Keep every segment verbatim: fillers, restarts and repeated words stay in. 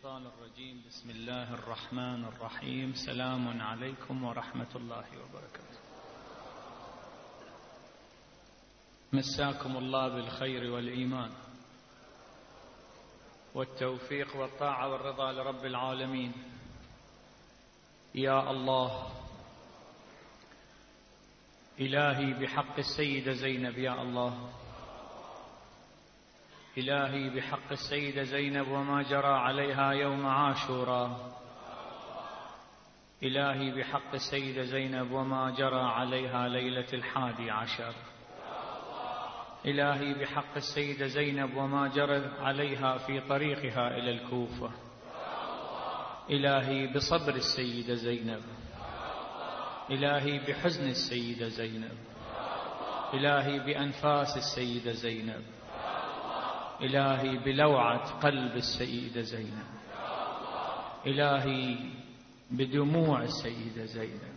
الشيطان الرجيم. بسم الله الرحمن الرحيم. سلام عليكم ورحمة الله وبركاته. مساكم الله بالخير والإيمان والتوفيق والطاعة والرضا لرب العالمين. يا الله إلهي بحق السيدة زينب، يا الله إلهي بحق السيدة زينب وما جرى عليها يوم عاشوراء، إلهي بحق السيدة زينب وما جرى عليها ليلة الحادي عشر، إلهي بحق السيدة زينب وما جرى عليها في طريقها إلى الكوفة، إلهي بصبر السيدة زينب، إلهي بحزن السيدة زينب، إلهي بأنفاس السيدة زينب، إلهي بلوعة قلب السيدة زينب، إلهي بدموع السيدة زينب،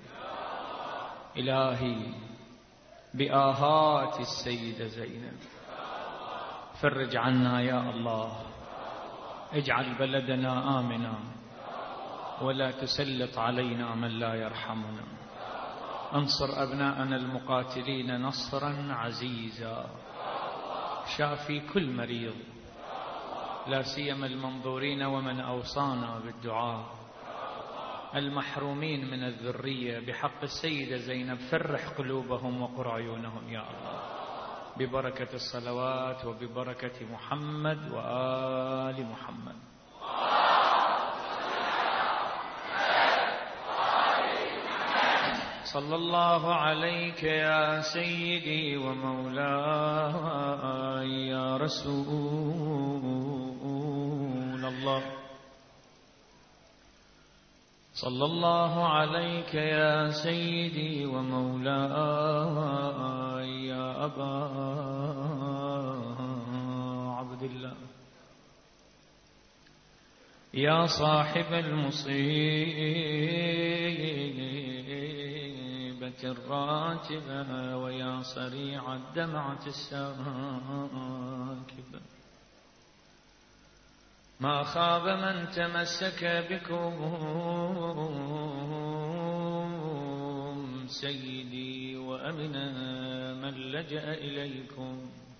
إلهي بآهات السيدة زينب. فرج عنا يا الله، اجعل بلدنا آمنا ولا تسلط علينا من لا يرحمنا. انصر أبناءنا المقاتلين نصرا عزيزا، شافي كل مريض، لا سيما المنظورين ومن أوصانا بالدعاء، المحرومين من الذرية بحق السيدة زينب. فرح قلوبهم وقر عيونهم يا الله، ببركة الصلوات وببركة محمد وآل محمد. صلى الله عليك يا سيدي ومولاي يا رسول الله، صلى الله عليك يا سيدي ومولاي يا أبا عبد الله، يا صاحب المصيبة الراتبة ويا صريع الدمعة الساكبة، ما خاب من تمسك بكم سيدي وأمن من لجأ إليكم،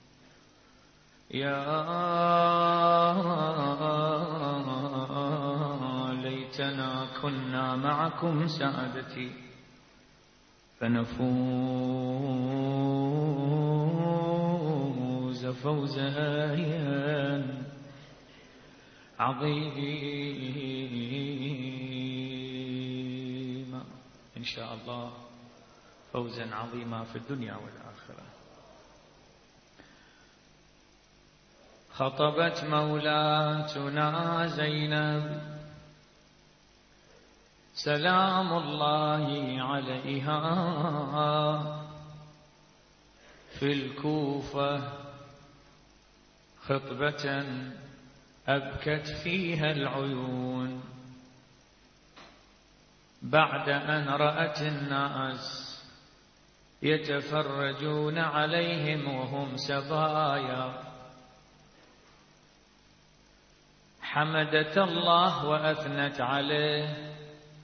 يا ليتنا كنا معكم سعادتي فنفوز فوزا عظيما إن شاء الله، فوزا عظيما في الدنيا والآخرة. خطبت مولاتنا زينب سلام الله عليها في الكوفة خطبة أبكت فيها العيون، بعد أن رأت الناس يتفرجون عليهم وهم سبايا، حمدت الله وأثنت عليه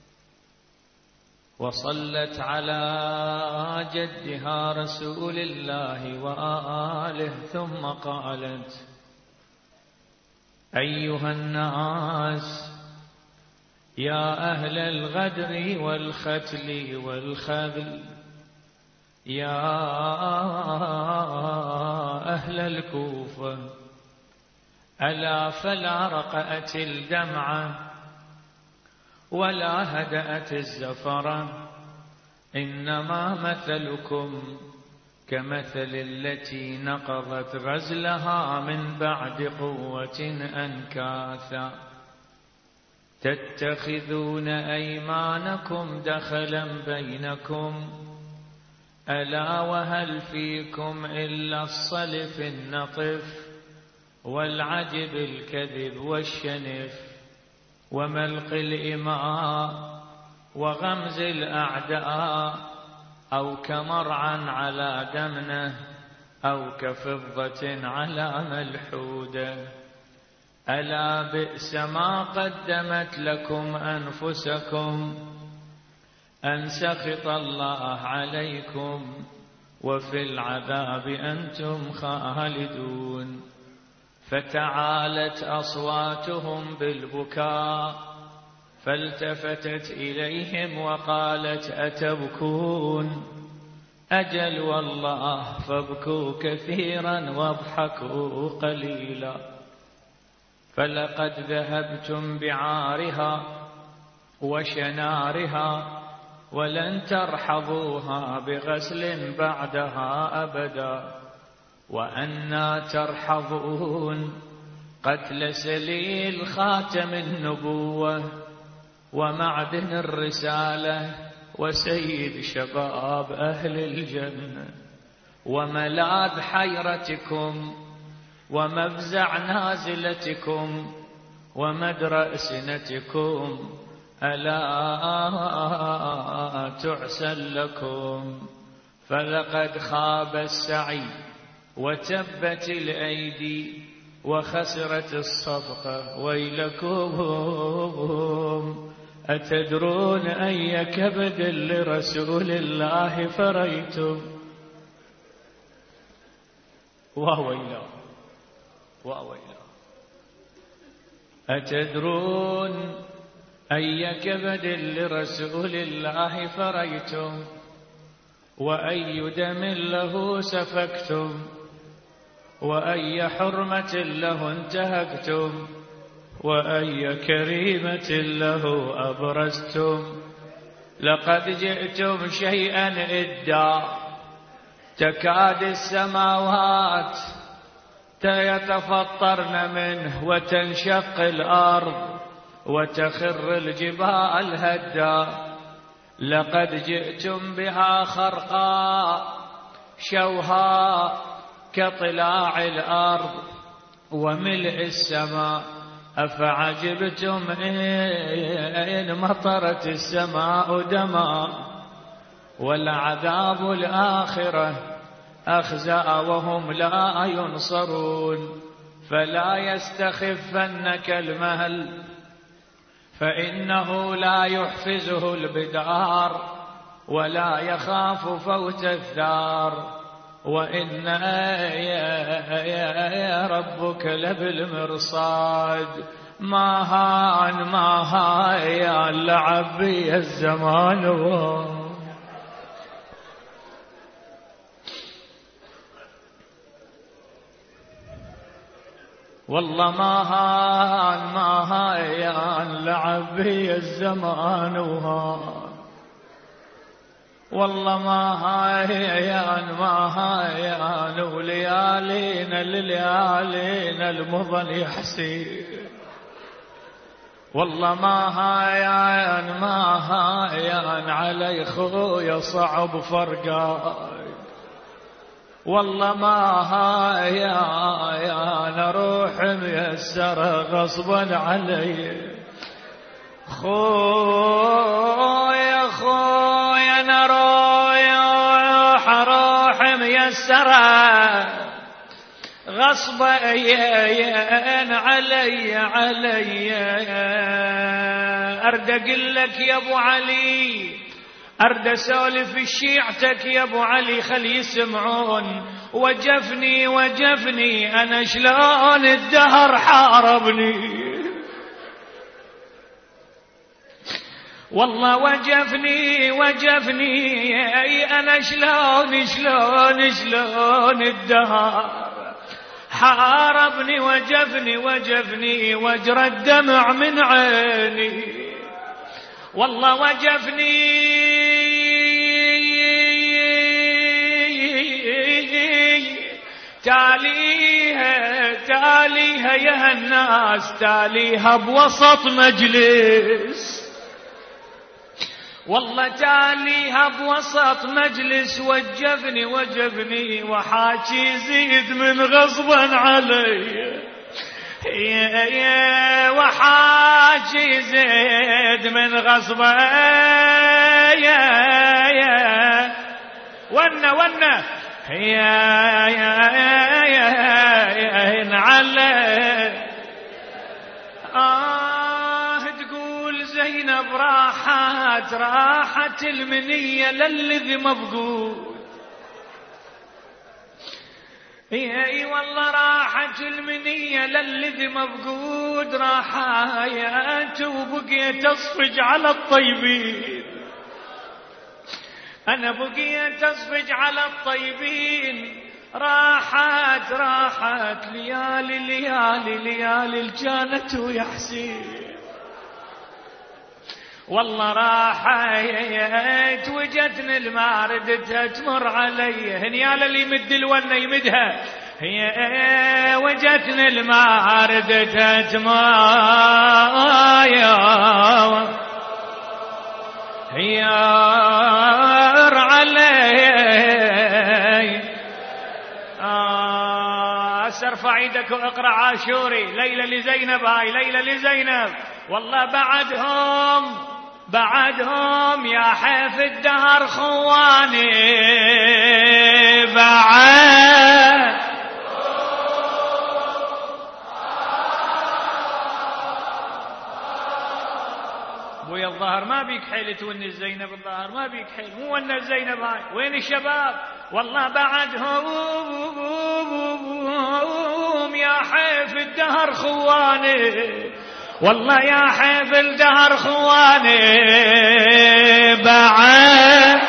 وصلت على جدها رسول الله وآله، ثم قالت: أيها الناس، يا أهل الغدر والختل والخذل، يا أهل الكوفة، ألا فلا رقأت الدمعة ولا هدأت الزفرة، إنما مثلكم كمثل التي نقضت غزلها من بعد قوة أنكاثا، تتخذون أيمانكم دخلا بينكم، ألا وهل فيكم إلا الصلف النطف والعجب الكذب والشنف وملق الإماء وغمز الأعداء، أو كمرعى على دمنه أو كفضة على ملحودة، ألا بئس ما قدمت لكم أنفسكم أن سخط الله عليكم وفي العذاب أنتم خالدون. فتعالت أصواتهم بالبكاء فالتفتت إليهم وقالت أتبكون؟ أجل والله فابكوا كثيرا واضحكوا قليلا، فلقد ذهبتم بعارها وشنارها ولن ترحضوها بغسل بعدها أبدا، وأنا ترحضون قتل سليل خاتم النبوة ومعدن الرسالة وسيد شباب أهل الجنة وملاذ حيرتكم ومفزع نازلتكم ومدرأ سنتكم. ألا تعسى لكم، فلقد خاب السعي وتبت الأيدي وخسرت الصفقة. ويلكم أتدرون أي كبد لرسول الله فريتم؟ وويلا وويلا. أتدرون أي كبد لرسول الله فريتم؟ وأي دم له سفكتم؟ وأي حرمة له انتهكتم؟ وأي كريمة له أبرزتم؟ لقد جئتم شيئا إدا تكاد السماوات يتفطرن منه وتنشق الأرض وتخر الجبال هدا. لقد جئتم بها خرقاء شوهاء كطلاع الأرض وملء السماء. أفعجبتم إن مطرت السماء دما؟ والعذاب الآخرة أخزى وهم لا ينصرون. فلا يستخفنك المهل فإنه لا يحفزه البدار ولا يخاف فوت الثار. وإن يا ربك لبالمرصاد. ما هان ما هاي اللعب بي الزمان والله ما هان ما هاي اللعب بي الزمان وهان. والله ما هايان ما هايان وليالينا لليالينا المظن يحسين. والله ما هايان ما هايان علي خويا صعب فرقاي. والله ما هايان اروح ميسره غصبا علي. خويا خويا نروح اروح ميسره غصبا علي علي. ارد اقول لك يا ابو علي، ارد اسولف شيعتك يا ابو علي خلي يسمعون. وجفني وجفني انا شلون الدهر حاربني. والله وجفني وجفني اي انا شلون شلون شلون الدهر حاربني. وجفني وجفني واجرى الدمع من عيني. والله وجفني تاليها تاليها يا الناس تاليها بوسط مجلس. والله تاليها بوسط مجلس وجفني وجفني وحاكي زيد من غصبا علي. يا يا وحاكي زيد من غصبا يا يا ونا ونا يا يا يا علي زينب راحت راحت المنية للذي مفقود. اي والله راحت المنية للذي مفقود، راحت وبقيت اصفج على الطيبين. انا بقيت اصفج على الطيبين. راحت راحت ليالي ليالي ليالي كانت ويا حسين. والله راحت وجتني الماردتها تمر علي، هنيال اللي يمد الونه يمدها، هي وجتني الماردتها تمر هي علي. ارفع ايدك واقرا عاشوري. ليلى لزينب، هاي ليلى لزينب. والله بعدهم بعدهم يا حيف الدهر خواني بعد. ابويا الظهر ما بيك حيل تونس زينب، الظهر ما بيك حيل، مو ونس زينب هاي. وين الشباب؟ والله بعدهم يا حيف الدهر خواني، والله يا حيف الدهر خواني بعد.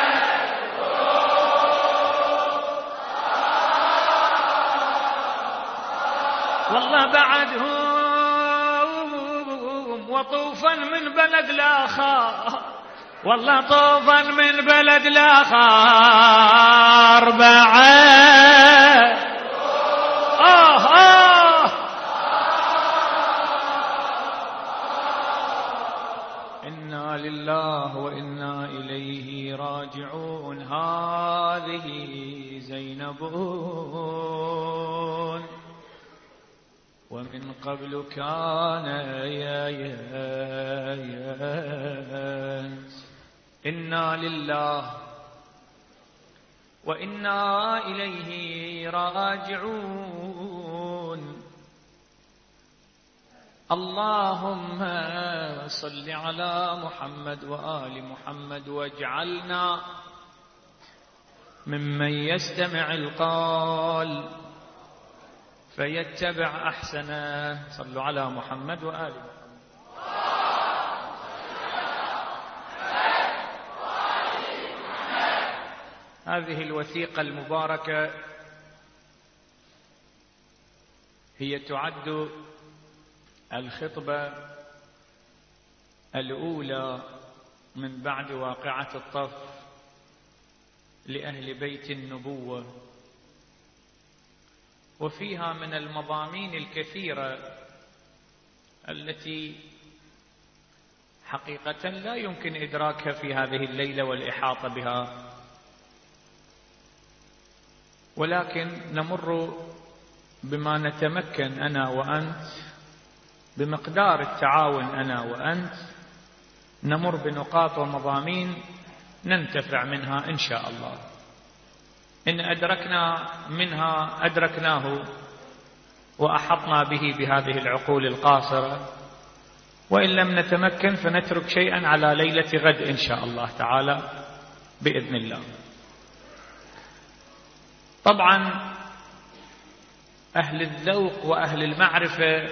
والله بعدهم وطوفا من بلد لاخر، والله طوفا من بلد لاخر بعد. آه آه إنا لله وإنا إليه راجعون. هذه زينب ومن قبل كان يا يا إنا لله وإنا إليه راجعون. اللهم صل على محمد وآل محمد واجعلنا ممن يستمع القول فيتبع أحسنه. صلوا على محمد وآل محمد. هذه الوثيقة المباركة هي تعد الخطبة الأولى من بعد واقعة الطف لأهل بيت النبوة، وفيها من المضامين الكثيرة التي حقيقة لا يمكن إدراكها في هذه الليلة والإحاطة بها، ولكن نمر بما نتمكن أنا وأنت بمقدار التعاون أنا وأنت، نمر بنقاط ومضامين ننتفع منها إن شاء الله. إن أدركنا منها أدركناه وأحطنا به بهذه العقول القاصرة، وإن لم نتمكن فنترك شيئا على ليلة غد إن شاء الله تعالى بإذن الله. طبعا أهل الذوق وأهل المعرفة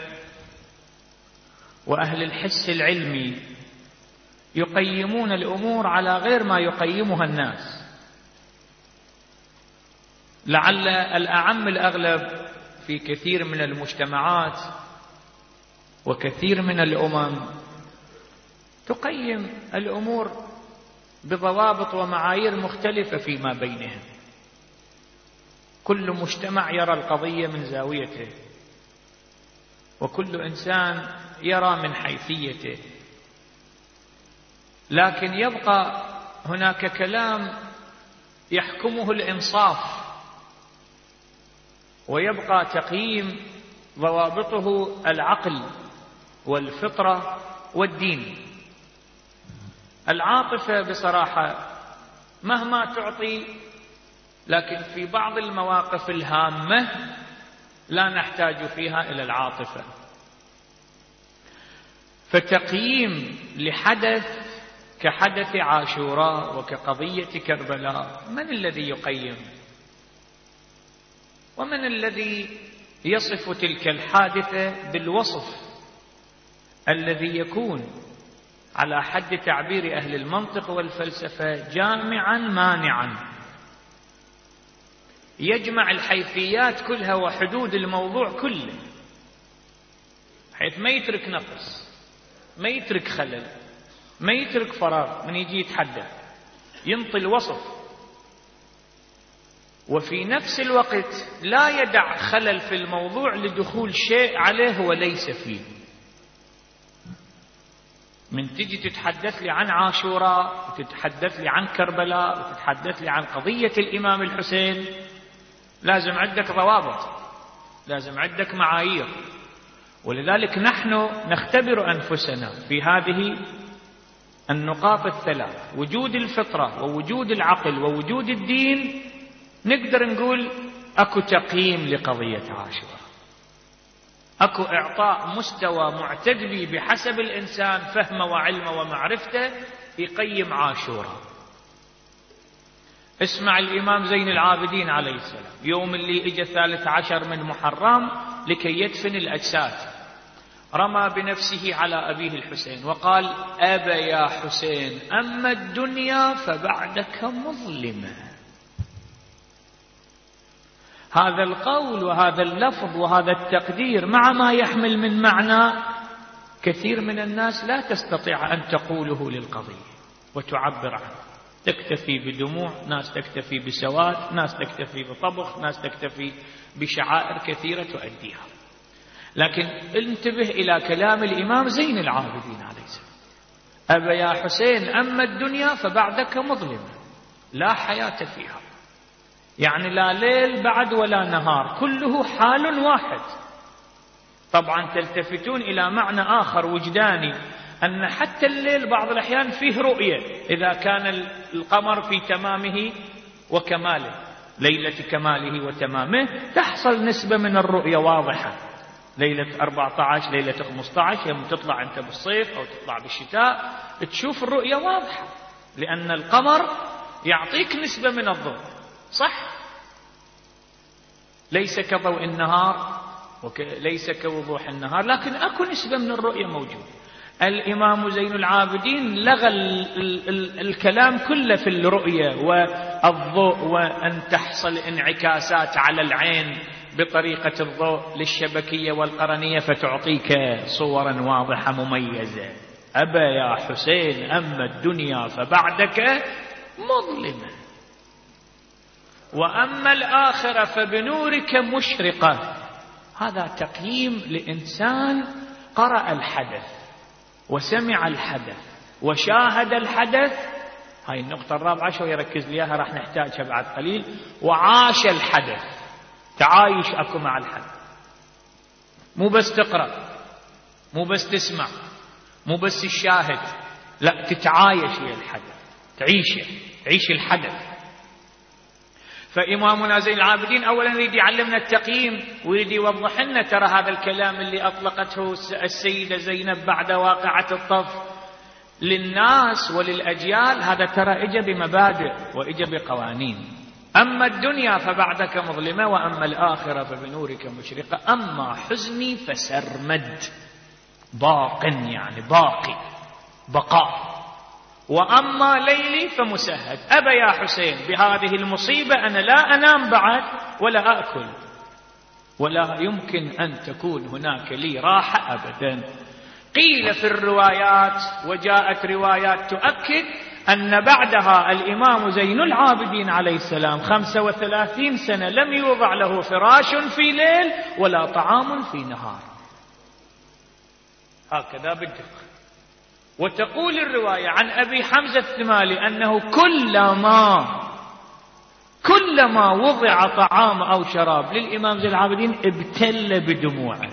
وأهل الحس العلمي يقيمون الأمور على غير ما يقيمها الناس. لعل الأعم الأغلب في كثير من المجتمعات وكثير من الأمم تقيم الأمور بضوابط ومعايير مختلفة فيما بينهم. كل مجتمع يرى القضية من زاويته، وكل إنسان يرى من حيثيته، لكن يبقى هناك كلام يحكمه الإنصاف، ويبقى تقييم ضوابطه العقل والفطرة والدين. العاطفة بصراحة مهما تعطي، لكن في بعض المواقف الهامة لا نحتاج فيها إلى العاطفة. فتقييم لحدث كحدث عاشوراء وكقضية كربلاء، من الذي يقيم؟ ومن الذي يصف تلك الحادثة بالوصف الذي يكون على حد تعبير أهل المنطق والفلسفة جامعا مانعا، يجمع الحيثيات كلها وحدود الموضوع كله، حيث ما يترك نقص، ما يترك خلل، ما يترك فراغ من يجي يتحدث، ينطي الوصف، وفي نفس الوقت لا يدع خلل في الموضوع لدخول شيء عليه وليس فيه. من تجي تتحدث لي عن عاشوراء وتتحدث لي عن كربلاء وتتحدث لي عن قضية الإمام الحسين، لازم عندك ضوابط، لازم عندك معايير. ولذلك نحن نختبر أنفسنا في هذه النقاط الثلاث، وجود الفطرة ووجود العقل ووجود الدين، نقدر نقول أكو تقييم لقضية عاشوراء، أكو إعطاء مستوى معتدل بحسب الإنسان فهمه وعلمه ومعرفته يقيم عاشوراء. اسمع الإمام زين العابدين عليه السلام يوم اللي إجا الثالث عشر من محرم لكي يدفن الأجساد، رمى بنفسه على أبيه الحسين وقال: أبا يا حسين، أما الدنيا فبعدك مظلمة. هذا القول وهذا اللفظ وهذا التقدير مع ما يحمل من معنى كثير من الناس لا تستطيع أن تقوله للقضية وتعبر عنه، تكتفي بدموع، ناس تكتفي بسواد، ناس تكتفي بطبخ، ناس تكتفي بشعائر كثيرة تؤديها. لكن انتبه إلى كلام الإمام زين العابدين عليه السلام: أبا يا حسين، أما الدنيا فبعدك مظلمة، لا حياة فيها، يعني لا ليل بعد ولا نهار، كله حال واحد. طبعا تلتفتون إلى معنى آخر وجداني، أن حتى الليل بعض الأحيان فيه رؤية، إذا كان القمر في تمامه وكماله، ليلة كماله وتمامه، تحصل نسبة من الرؤية واضحة. ليلة أربعة عشر، ليلة خمسة عشر، يوم تطلع أنت بالصيف أو تطلع بالشتاء، تشوف الرؤية واضحة، لأن القمر يعطيك نسبة من الضوء، صح؟ ليس كضوء النهار وليس كوضوح النهار، لكن أكو نسبة من الرؤية موجودة. الإمام زين العابدين لغى ال ال ال الكلام كله في الرؤية والضوء، وأن تحصل انعكاسات على العين بطريقة الضوء للشبكية والقرنية فتعطيك صورا واضحة مميزة. أبا يا حسين، أما الدنيا فبعدك مظلمة، وأما الآخرة فبنورك مشرقة. هذا تقييم لإنسان قرأ الحدث وسمع الحدث وشاهد الحدث. هاي النقطة الرابعة شو يركز ليها، راح نحتاجها بعد قليل. وعاش الحدث، تعايش أكو مع الحدث، مو بس تقرأ، مو بس تسمع، مو بس الشاهد، لا، تتعايش ويا الحدث، تعيشه، تعيش الحدث. فإمامنا زين العابدين أولا يريد يعلمنا التقييم، ويريد يوضح لنا ترى هذا الكلام اللي أطلقته السيدة زينب بعد واقعة الطف للناس وللأجيال، هذا ترى إجا بمبادئ وإجا بقوانين. أما الدنيا فبعدك مظلمة، وأما الآخرة فبنورك مشرقة. أما حزني فسرمد، باق، يعني باقي، بقاء. وأما ليلي فمسهد. أبا يا حسين، بهذه المصيبة أنا لا أنام بعد ولا أكل، ولا يمكن أن تكون هناك لي راحة أبدا. قيل في الروايات، وجاءت روايات تؤكد أن بعدها الإمام زين العابدين عليه السلام خمسة وثلاثين سنة لم يوضع له فراش في ليل ولا طعام في نهار، هكذا بالدقة. وتقول الرواية عن أبي حمزة الثمالي أنه كلما كلما وضع طعام أو شراب للإمام زين العابدين ابتل بدموعه.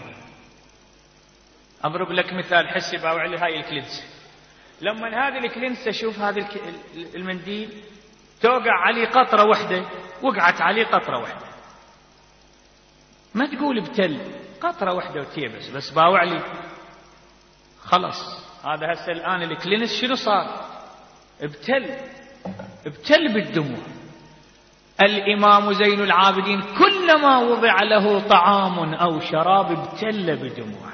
أضرب لك مثال حسي باوعلي، هاي الكلنسة، لما هذه الكلنسة شوف هذا المنديل توقع عليه قطرة واحدة، وقعت عليه قطرة واحدة، ما تقول ابتل، قطرة واحدة وتيبس بس باوعلي خلص هذا هسه الآن الكلينس شنو صار؟ ابتل ابتل بالدموع. الإمام زين العابدين كلما وضع له طعام أو شراب ابتل بدموع.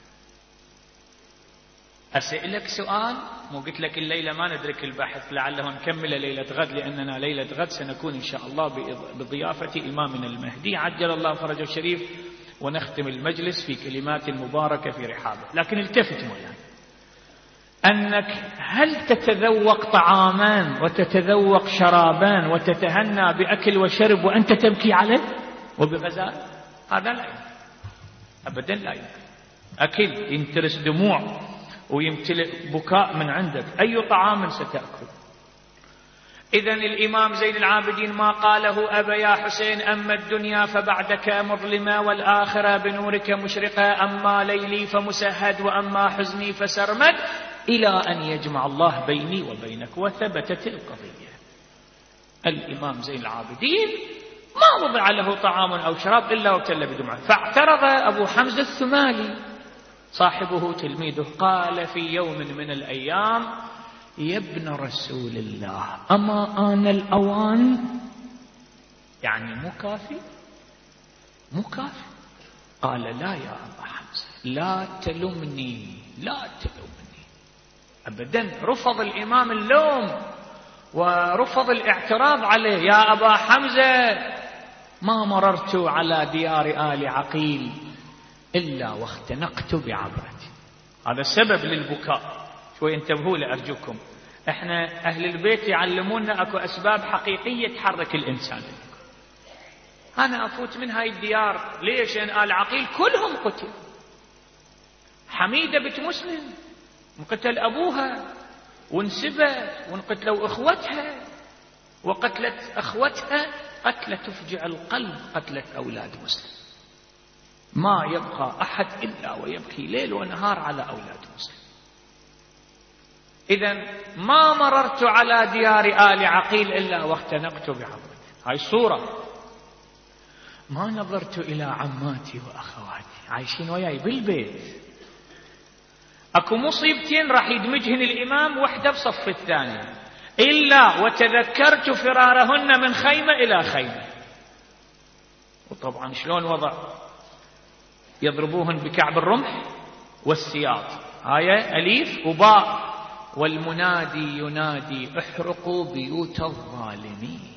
أسألك سؤال، مو قلت لك الليلة ما ندرك البحث، لعله نكمل ليلة غد، لأننا ليلة غد سنكون إن شاء الله بضيافة إمامنا المهدي عجل الله فرجه الشريف، ونختم المجلس في كلمات مباركة في رحابه. لكن التفت مولانا أنك هل تتذوق طعامان وتتذوق شرابان وتتهنى بأكل وشرب وأنت تبكي عليه وبغزال؟ هذا لا يمكن أبدا، لا يمكن. أكل ينترس دموع ويمتلئ بكاء من عندك، أي طعام ستأكل؟ إذن الإمام زين العابدين ما قاله أبا يا حسين أما الدنيا فبعدك مظلمة والآخرة بنورك مشرقة، أما ليلي فمسهد وأما حزني فسرمد، إلى أن يجمع الله بيني وبينك. وثبتت القضية. الإمام زين العابدين ما وضع له طعام أو شراب إلا وابتل بدموعه. فاعترض أبو حمزة الثمالي صاحبه تلميذه، قال في يوم من الأيام يا ابن رسول الله أما آن الأوان؟ يعني مو كافي مو كافي. قال لا يا أبا حمزة لا تلمني لا تلمني أبدا. رفض الإمام اللوم ورفض الاعتراض عليه. يا أبا حمزة ما مررت على ديار آل عقيل إلا واختنقت بعبرتي. هذا السبب للبكاء. شوي انتبهوا لأرجوكم، احنا أهل البيت يعلمونا أكو أسباب حقيقية تحرك الإنسان. أنا أفوت من هاي الديار ليش؟ أن آل عقيل كلهم قتل. حميدة بنت مسلم انقتل أبوها وانسبت، وانقتلوا إخوتها، وقتلت أخوتها قتلة تفجع القلب، قتلت أولاد مسلم. ما يبقى أحد إلا ويبكي ليل ونهار على أولاد مسلم. إذن ما مررت على ديار آل عقيل إلا واختنقت بعبرتي. هاي الصورة. ما نظرت إلى عماتي وأخواتي عايشين وياي بالبيت. أكو مصيبتين راح يدمجهن الإمام وحدة بصف الثانية، إلا وتذكرت فرارهن من خيمة إلى خيمة. وطبعا شلون وضع؟ يضربوهن بكعب الرمح والسياط، هاي أليف وباء، والمنادي ينادي احرقوا بيوت الظالمين.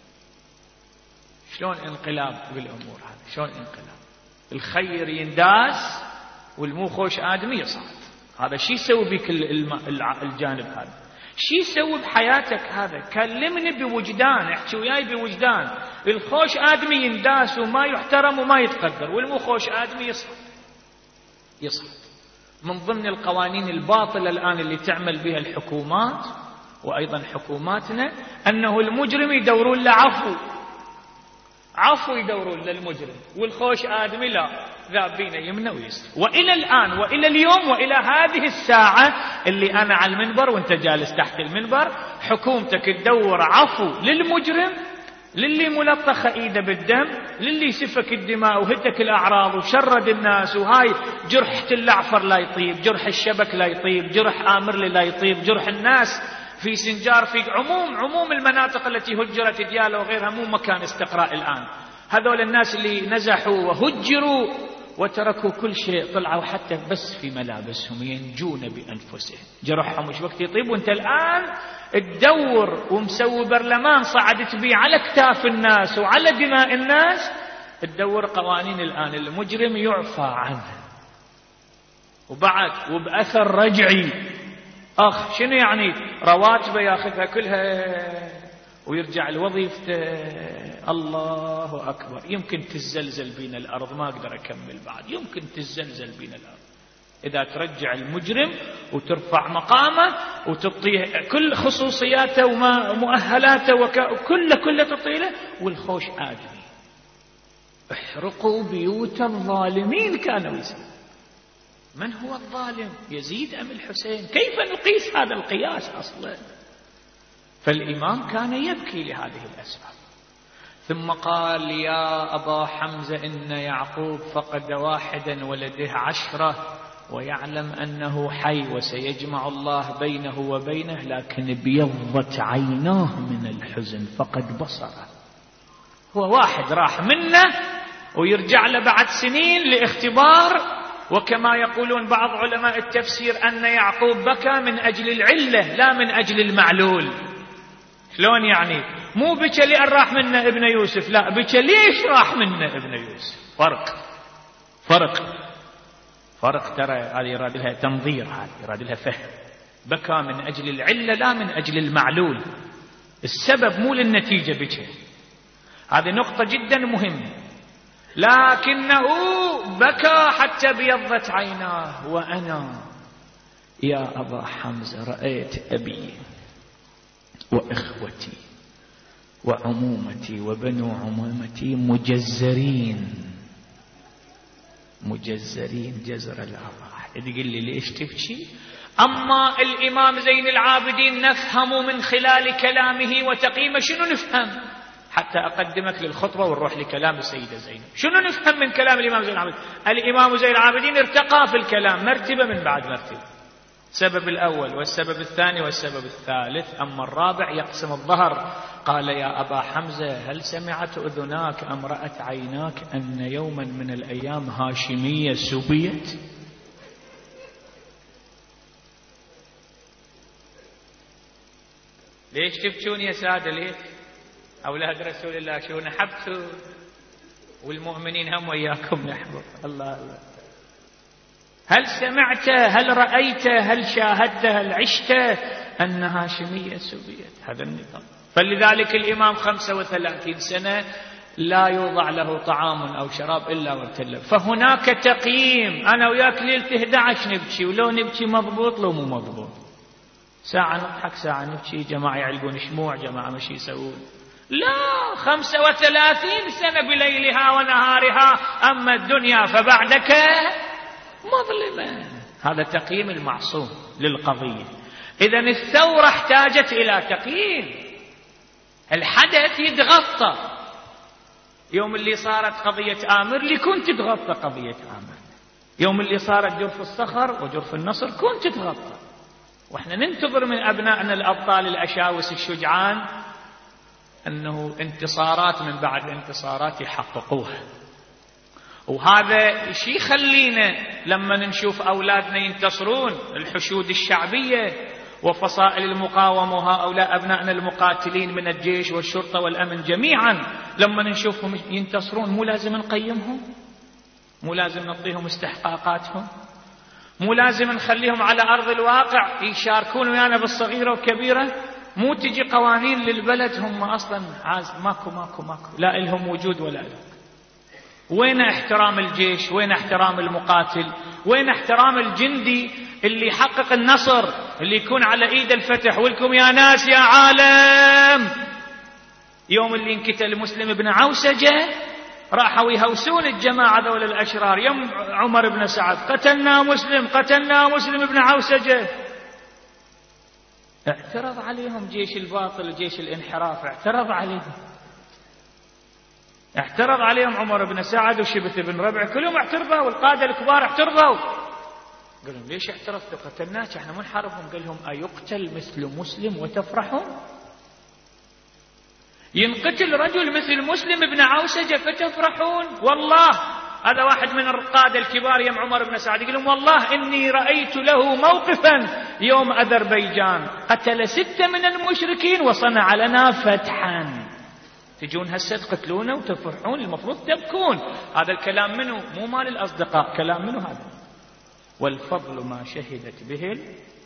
شلون انقلاب بالأمور هذا؟ شلون انقلاب؟ الخير ينداس والمو خوش آدمي يصعد. هذا شي يسوي بك الجانب هذا؟ شي يسوي بحياتك هذا؟ كلمني بوجدان، احكي وياي بوجدان. الخوش آدمي ينداس وما يحترم وما يتقدر، والمو خوش آدمي يصعد يصعد. من ضمن القوانين الباطلة الآن اللي تعمل بها الحكومات وأيضا حكوماتنا أنه المجرم يدورون له عفو عفو يدورون للمجرم، والخوش آدمي لا، ذابين يمنى ويسر. وإلى الآن وإلى اليوم وإلى هذه الساعة اللي أنا على المنبر وانت جالس تحت المنبر، حكومتك تدور عفو للمجرم، للي ملطخ ايده بالدم، للي سفك الدماء وهتك الأعراض وشرد الناس، وهاي جرح العفر لا يطيب، جرح الشبك لا يطيب، جرح آمرلي لا يطيب، جرح الناس في سنجار، في عموم عموم المناطق التي هجرت ديالة وغيرها مو مكان استقراء الآن. هذول الناس اللي نزحوا وهجروا وتركوا كل شيء، طلعوا حتى بس في ملابسهم ينجون بأنفسهم، جرحهم مش وقت يطيب. وانت الآن تدور ومسوي برلمان صعدت بيه على كتاف الناس وعلى دماء الناس، تدور قوانين الآن المجرم يعفى عنه، وبعد وبأثر رجعي. أخ شنو يعني؟ رواتبه ياخذها كلها ويرجع لوظيفته. الله أكبر. يمكن تزلزل بين الأرض، ما أقدر أكمل بعد. يمكن تزلزل بين الأرض إذا ترجع المجرم وترفع مقامه وتعطيه كل خصوصياته ومؤهلاته وكله كله تعطيه، والخوش آدمي. احرقوا بيوت الظالمين كانوا يسمون. من هو الظالم؟ يزيد أم الحسين؟ كيف نقيس هذا القياس أصلا؟ فالإمام كان يبكي لهذه الأسباب. ثم قال يا أبا حمزة إن يعقوب فقد واحدا ولده عشرة ويعلم أنه حي وسيجمع الله بينه وبينه، لكن ابيضت عيناه من الحزن فقد بصره. هو واحد راح منه ويرجع له بعد سنين لاختبار، وكما يقولون بعض علماء التفسير أن يعقوب بكى من أجل العلة لا من أجل المعلول. شلون يعني؟ مو بكى لأن راح منه ابن يوسف، لا بكى ليش راح منه ابن يوسف. فرق فرق فرق ترى، هذه يراد لها تنظير، هذه يراد لها فهم. بكى من أجل العلة لا من أجل المعلول، السبب مو للنتيجة بكى. هذه نقطة جدا مهمة. لكنه بكى حتى بيضت عيناه. وأنا يا أبا حمزة رأيت أبي وإخوتي وعمومتي وبنو عمومتي مجزرين مجزرين جزر الأرواح. تقول لي ليش تبكي؟ أما الإمام زين العابدين نفهم من خلال كلامه وتقييمه. شنو نفهم حتى أقدمك للخطبة ونروح لكلام السيدة زينب؟ شنو نفهم من كلام الإمام زين العابدين؟ الإمام زين العابدين ارتقى في الكلام مرتبة من بعد مرتبة. السبب الأول والسبب الثاني والسبب الثالث. أما الرابع يقسم الظهر. قال يا أبا حمزة هل سمعت أذناك أم رأت عيناك أن يوما من الأيام هاشمية سبيت؟ ليش تبكون يا سادة؟ ليش؟ أولاد رسول الله شو نحبتوا، والمؤمنين هم وياكم نحبوا. الله الله. هل سمعت، هل رأيت، هل شاهدت، هل عشت أن هاشمية سبيت؟ هذا النظام. فلذلك الإمام خمسة وثلاثين سنة لا يوضع له طعام أو شراب إلا وابتلى. فهناك تقييم. أنا وياك ليلة أحد عشر نبكي، ولو نبكي مضبوط لو مو مضبوط. ساعة نضحك ساعة نبكي، جماعة يعلقون شموع، جماعة مش يسوون. لا، خمسة وثلاثين سنة بليلها ونهارها. أما الدنيا فبعدك مظلمة. هذا تقييم المعصوم للقضية. إذن الثورة احتاجت إلى تقييم. الحدث يتغطى. يوم اللي صارت قضية آمر لي كنت تتغطى قضية آمر. يوم اللي صارت جرف الصخر وجرف النصر كنت تتغطى. واحنا ننتظر من أبنائنا الأبطال الأشاوس الشجعان أنه انتصارات من بعد انتصارات يحققوها. وهذا شيء يخلينا لما نشوف أولادنا ينتصرون، الحشود الشعبية وفصائل المقاومة وهؤلاء أبنائنا المقاتلين من الجيش والشرطة والأمن جميعا، لما نشوفهم ينتصرون مو لازم نقيمهم، مو لازم نعطيهم استحقاقاتهم، مو لازم نخليهم على أرض الواقع يشاركون ويانا بالصغيرة والكبيرة. مو تجي قوانين للبلد هم أصلا عاز ماكو ماكو ماكو لا إلهم وجود ولا إلهم. وين احترام الجيش؟ وين احترام المقاتل؟ وين احترام الجندي اللي يحقق النصر، اللي يكون على ايد الفتح؟ ولكم يا ناس يا عالم، يوم اللي انقتل مسلم بن عوسجة راحوا يهوسون الجماعة ذول الأشرار. يوم عمر بن سعد قتلنا مسلم قتلنا مسلم بن عوسجة، اعترض عليهم جيش الباطل جيش الانحراف، اعترض عليهم اعترض عليهم عمر بن سعد وشبث بن ربع، كلهم اعترضوا، والقادة الكبار اعترضوا. قال لهم ليش اعترضتوا؟ قتلناك احنا مو نحاربهم. قال لهم أيقتل مثل مسلم وتفرحون؟ ينقتل رجل مثل مسلم بن عوسجة فتفرحون؟ والله هذا واحد من القادة الكبار يم عمر بن سعد يقول لهم والله إني رأيت له موقفا يوم أذربيجان قتل ستة من المشركين وصنع لنا فتحا، تجون هسه تقتلونه وتفرحون؟ المفروض تبكون. هذا الكلام منه؟ مو مال الأصدقاء، كلام منه هذا. والفضل ما شهدت به.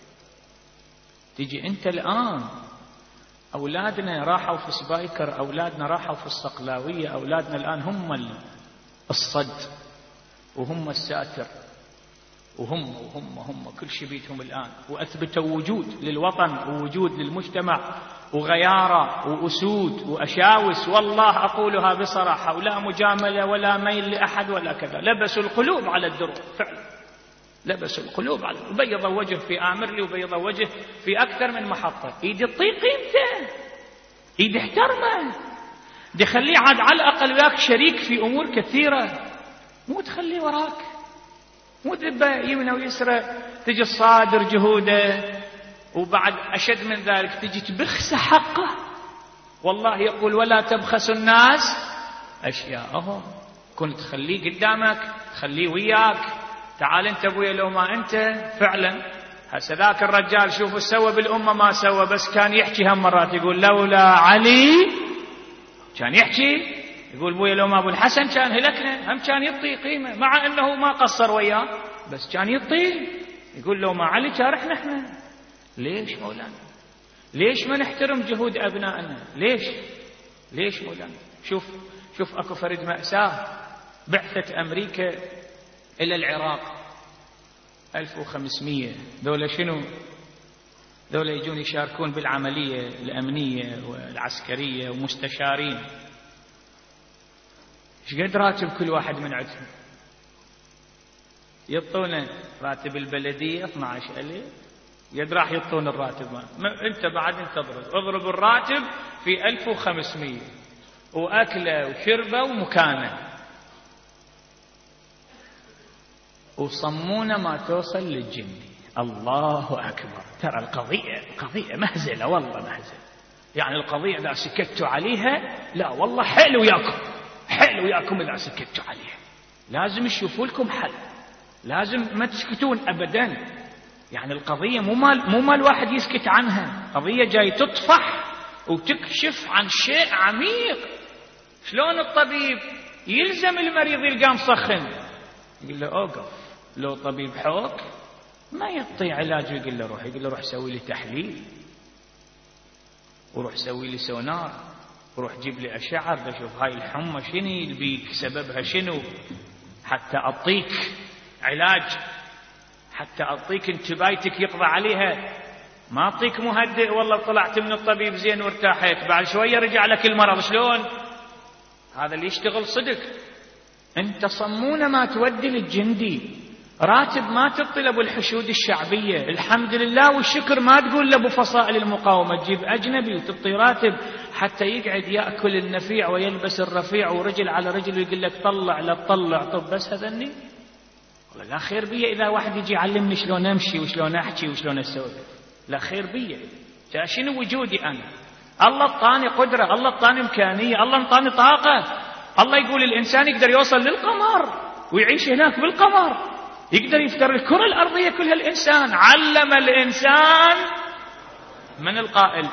تجي أنت الآن أولادنا راحوا في سبايكر، أولادنا راحوا في الصقلاوية، أولادنا الآن هم الصد وهم الساتر وهم وهم هم كل شيء بيتهم الآن، وأثبتوا وجود للوطن ووجود للمجتمع وغيارة وأسود وأشاوس. والله أقولها بصراحة ولا مجاملة ولا ميل لأحد ولا كذا، لبسوا القلوب على الدروع فعلا، لبسوا القلوب على وبيض وجه في آمرلي وبيض وجه في أكثر من محطة. إيد تطيق قيمته، إيد احترمه، دي خليه عاد على الأقل وياك شريك في أمور كثيرة، مو تخليه وراك. مو ذبة يمنى ويسرى، تجي الصادر جهوده، وبعد أشد من ذلك تجي تبخس حقه. والله يقول ولا تبخسوا الناس أشياءهم. كنت تخليه قدامك، تخليه وياك، تعال انت ابويا لو ما انت. فعلا هسه ذاك الرجال شوفوا سوى بالأمة ما سوى، بس كان يحكي هم مرات يقول لولا علي، كان يحكي يقول ابويا لو ما ابو الحسن كان هلكنا، هم كان يعطي قيمة مع انه ما قصر وياه، بس كان يعطي. يقول لو ما علي كان رحنا احنا. ليش مولانا؟ ليش ما نحترم جهود ابنائنا؟ ليش؟ ليش مولانا؟ شوف شوف اكو فرد مأساة. بعثة امريكا الى العراق ألف وخمسمية، دولة شنو؟ دولة يجون يشاركون بالعملية الأمنية والعسكرية ومستشارين. ايش قد راتب كل واحد من عندهم؟ يعطونه راتب البلدية اثني عشر ألف، قد راح يعطون الراتب ما. انت بعد انت اضرب اضرب الراتب في ألف وخمسمية، واكله وشربه ومكانه، وصمونه ما توصل للجندي. الله اكبر. ترى القضيه القضيه مهزله، والله مهزله. يعني القضيه اذا سكتوا عليها، لا والله حيل وياكم، حيل وياكم اذا سكتوا عليها. لازم يشوفوا لكم حل، لازم ما تسكتون ابدا. يعني القضيه مو مال مو مال واحد يسكت عنها، قضيه جاي تطفح وتكشف عن شيء عميق. شلون الطبيب يلزم المريض يلقاه مسخن، يقول له اوقف. لو طبيب حوك ما يعطي علاج ويقول له روح، يقول له روح سوي لي تحليل، وروح سوي لي سونار، وروح جيب لي أشعة بشوف هاي الحمى شنو يلبيك، سببها شنو، حتى أعطيك علاج، حتى أعطيك انتبايتك يقضى عليها. ما أعطيك مهدئ والله طلعت من الطبيب زين وارتاحت، بعد شوية رجع لك المرض. شلون؟ هذا اللي يشتغل صدق. انت صمونة ما تودي للجندي، راتب ما تعطي لابو الحشود الشعبية، الحمد لله والشكر ما تقول لابو فصائل المقاومة، تجيب أجنبي وتعطي راتب حتى يقعد يأكل النفيع ويلبس الرفيع ورجل على رجل ويقول لك طلع لا تطلع. طب بس هذني والله لا خير بيه إذا واحد يجي يعلمني شلون أمشي وشلون أحكي وشلون أسوي، لا خير بيه. شنو وجودي أنا؟ الله اعطاني قدرة، الله اعطاني إمكانية، الله اعطاني طاقة. الله يقول الإنسان يقدر يوصل للقمر ويعيش هناك بالقمر، يقدر يفتر الكرة الأرضية كلها. الإنسان علم الإنسان من القائل.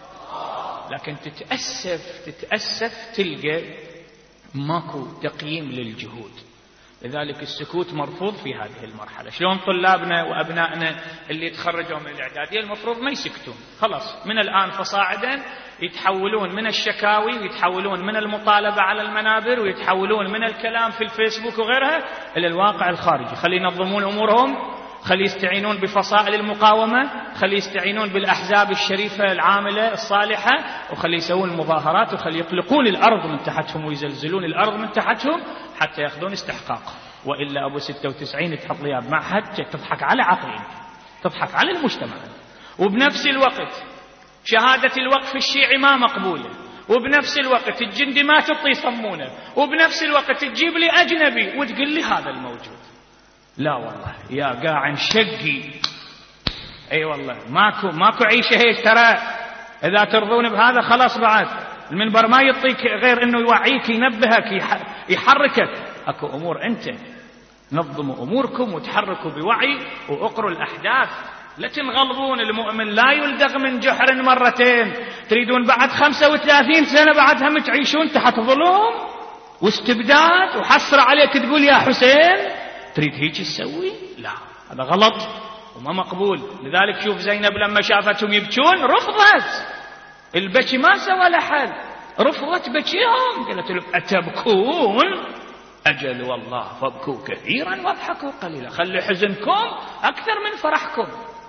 لكن تتأسف تتأسف تلقى ماكو تقييم للجهود. لذلك السكوت مرفوض في هذه المرحلة. شلون طلابنا وأبنائنا اللي تخرجوا من الإعدادية المفروض ما يسكتون، خلاص من الآن فصاعدا يتحولون من الشكاوي ويتحولون من المطالبة على المنابر ويتحولون من الكلام في الفيسبوك وغيرها إلى الواقع الخارجي. خلي ينظمون أمورهم، خلي يستعينون بفصائل المقاومة، خلي يستعينون بالأحزاب الشريفة العاملة الصالحة، وخلي يسوون مظاهرات، وخلي يقلقون الأرض من تحتهم ويزلزلون الأرض من تحتهم حتى يأخذون استحقاق. وإلا أبو ستة وتسعين تحط لي معهد تضحك على عقلين، تضحك على المجتمع. وبنفس الوقت شهادة الوقف الشيعي ما مقبولة، وبنفس الوقت الجندي ما تعطي صمونه، وبنفس الوقت تجيب لي أجنبي وتقول لي هذا الموجود. لا والله يا قاعن شقي. اي والله ماكو ماكو عيشه هيك. ترى اذا ترضون بهذا خلاص بعد المنبر ما يعطيك غير انه يوعيك ينبهك يحركك. اكو امور انت نظموا اموركم وتحركوا بوعي واقروا الاحداث. لا تنغلبون. المؤمن لا يلدغ من جحر مرتين. تريدون بعد خمسة وثلاثين سنه بعدها تعيشون تحت ظلم واستبداد وحسره عليك تقول يا حسين؟ تريد هيك تسوي؟ لا، هذا غلط وما مقبول. لذلك شوف زينب لما شافتهم يبكون رفضت البكي، ما سوى لها حل، رفضت بكيهم. قالت لهم أتبكون؟ أجل والله فابكوا كثيرا واضحكوا قليلا. خلوا حزنكم أكثر من فرحكم،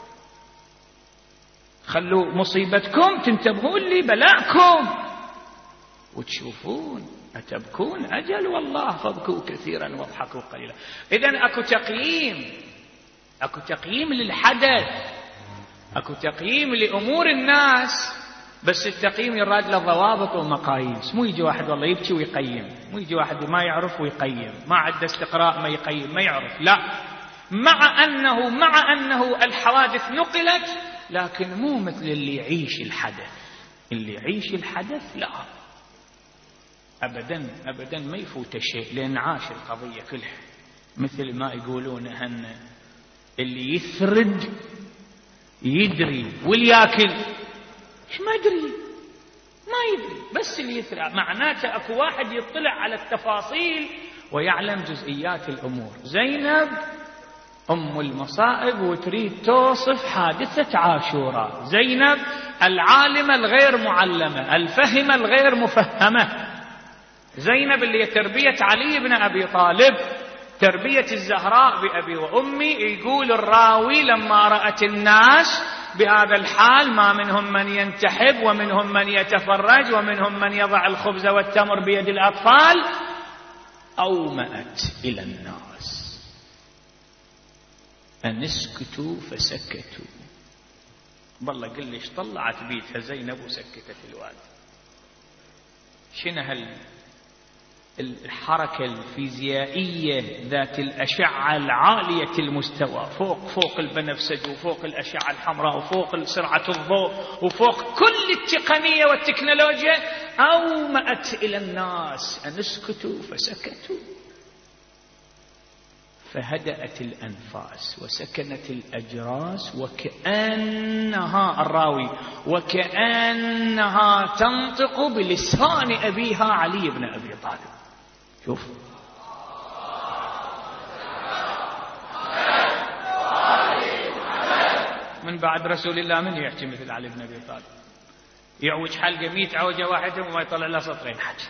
خلوا مصيبتكم تنتبهون لي بلاءكم وتشوفون. أتبكون؟ أجل والله فابكوا كثيرا واضحكوا قليلا. إذن أكو تقييم، أكو تقييم للحدث، أكو تقييم لأمور الناس، بس التقييم يراد له ضوابط ومقاييس. مو يجي واحد والله يبكي ويقيم، مو يجي واحد ما يعرف ويقيم، ما عنده استقراء ما يقيم ما يعرف. لا، مع أنه مع أنه الحوادث نقلت، لكن مو مثل اللي يعيش الحدث. اللي يعيش الحدث لا أبدا أبدا ما يفوت شيء، لأن عاش القضية كلها. مثل ما يقولون أن اللي يثرد يدري واللي ياكل ايش ما يدري، ما يدري، بس اللي يثرد معناته اكو واحد يطلع على التفاصيل ويعلم جزئيات الأمور. زينب أم المصائب وتريد توصف حادثة عاشوراء. زينب العالمة الغير معلمة، الفهمة الغير مفهمة. زينب اللي هي تربية علي بن أبي طالب، تربية الزهراء بأبي وأمي. يقول الراوي لما رأت الناس بهذا الحال ما منهم من ينتحب ومنهم من يتفرج ومنهم من يضع الخبز والتمر بيد الأطفال أومأت إلى الناس أن اسكتوا فسكتوا. بالله قل ليش طلعت بيتها زينب وسكتت الوالد. شنو هال الحركة الفيزيائية ذات الأشعة العالية المستوى، فوق فوق البنفسج وفوق الأشعة الحمراء وفوق سرعة الضوء وفوق كل التقنية والتكنولوجيا، أومأت إلى الناس أن اسكتوا فسكتوا، فهدأت الأنفاس وسكنت الأجراس، وكأنها الراوي وكأنها تنطق بلسان أبيها علي بن أبي طالب. شوف من بعد رسول الله من يحكي مثل علي بن أبي طالب؟ يعوج حلقة مئة عوجة واحدة وما يطلع له سطرين حج.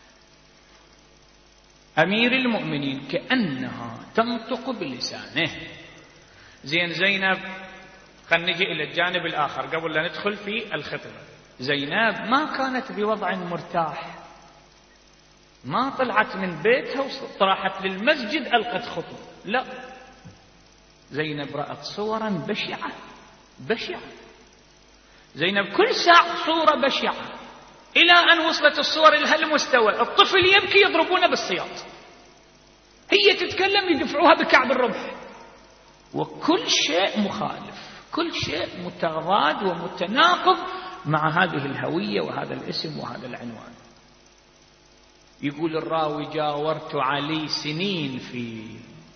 أمير المؤمنين كأنها تنطق بلسانه. زين زينب، خلينا نجي إلى الجانب الآخر قبل لا ندخل في الخطبة. زينب ما كانت بوضع مرتاح، ما طلعت من بيتها وطرحت للمسجد ألقت خطبة، لا، زينب رأت صورا بشعة بشعة. زينب كل ساعة صورة بشعة، إلى أن وصلت الصور لهالمستوى. الطفل يبكي يضربونه بالسياط، هي تتكلم يدفعوها بكعب الرمح، وكل شيء مخالف، كل شيء متضاد ومتناقض مع هذه الهوية وهذا الاسم وهذا العنوان. يقول الراوي جاورت علي سنين في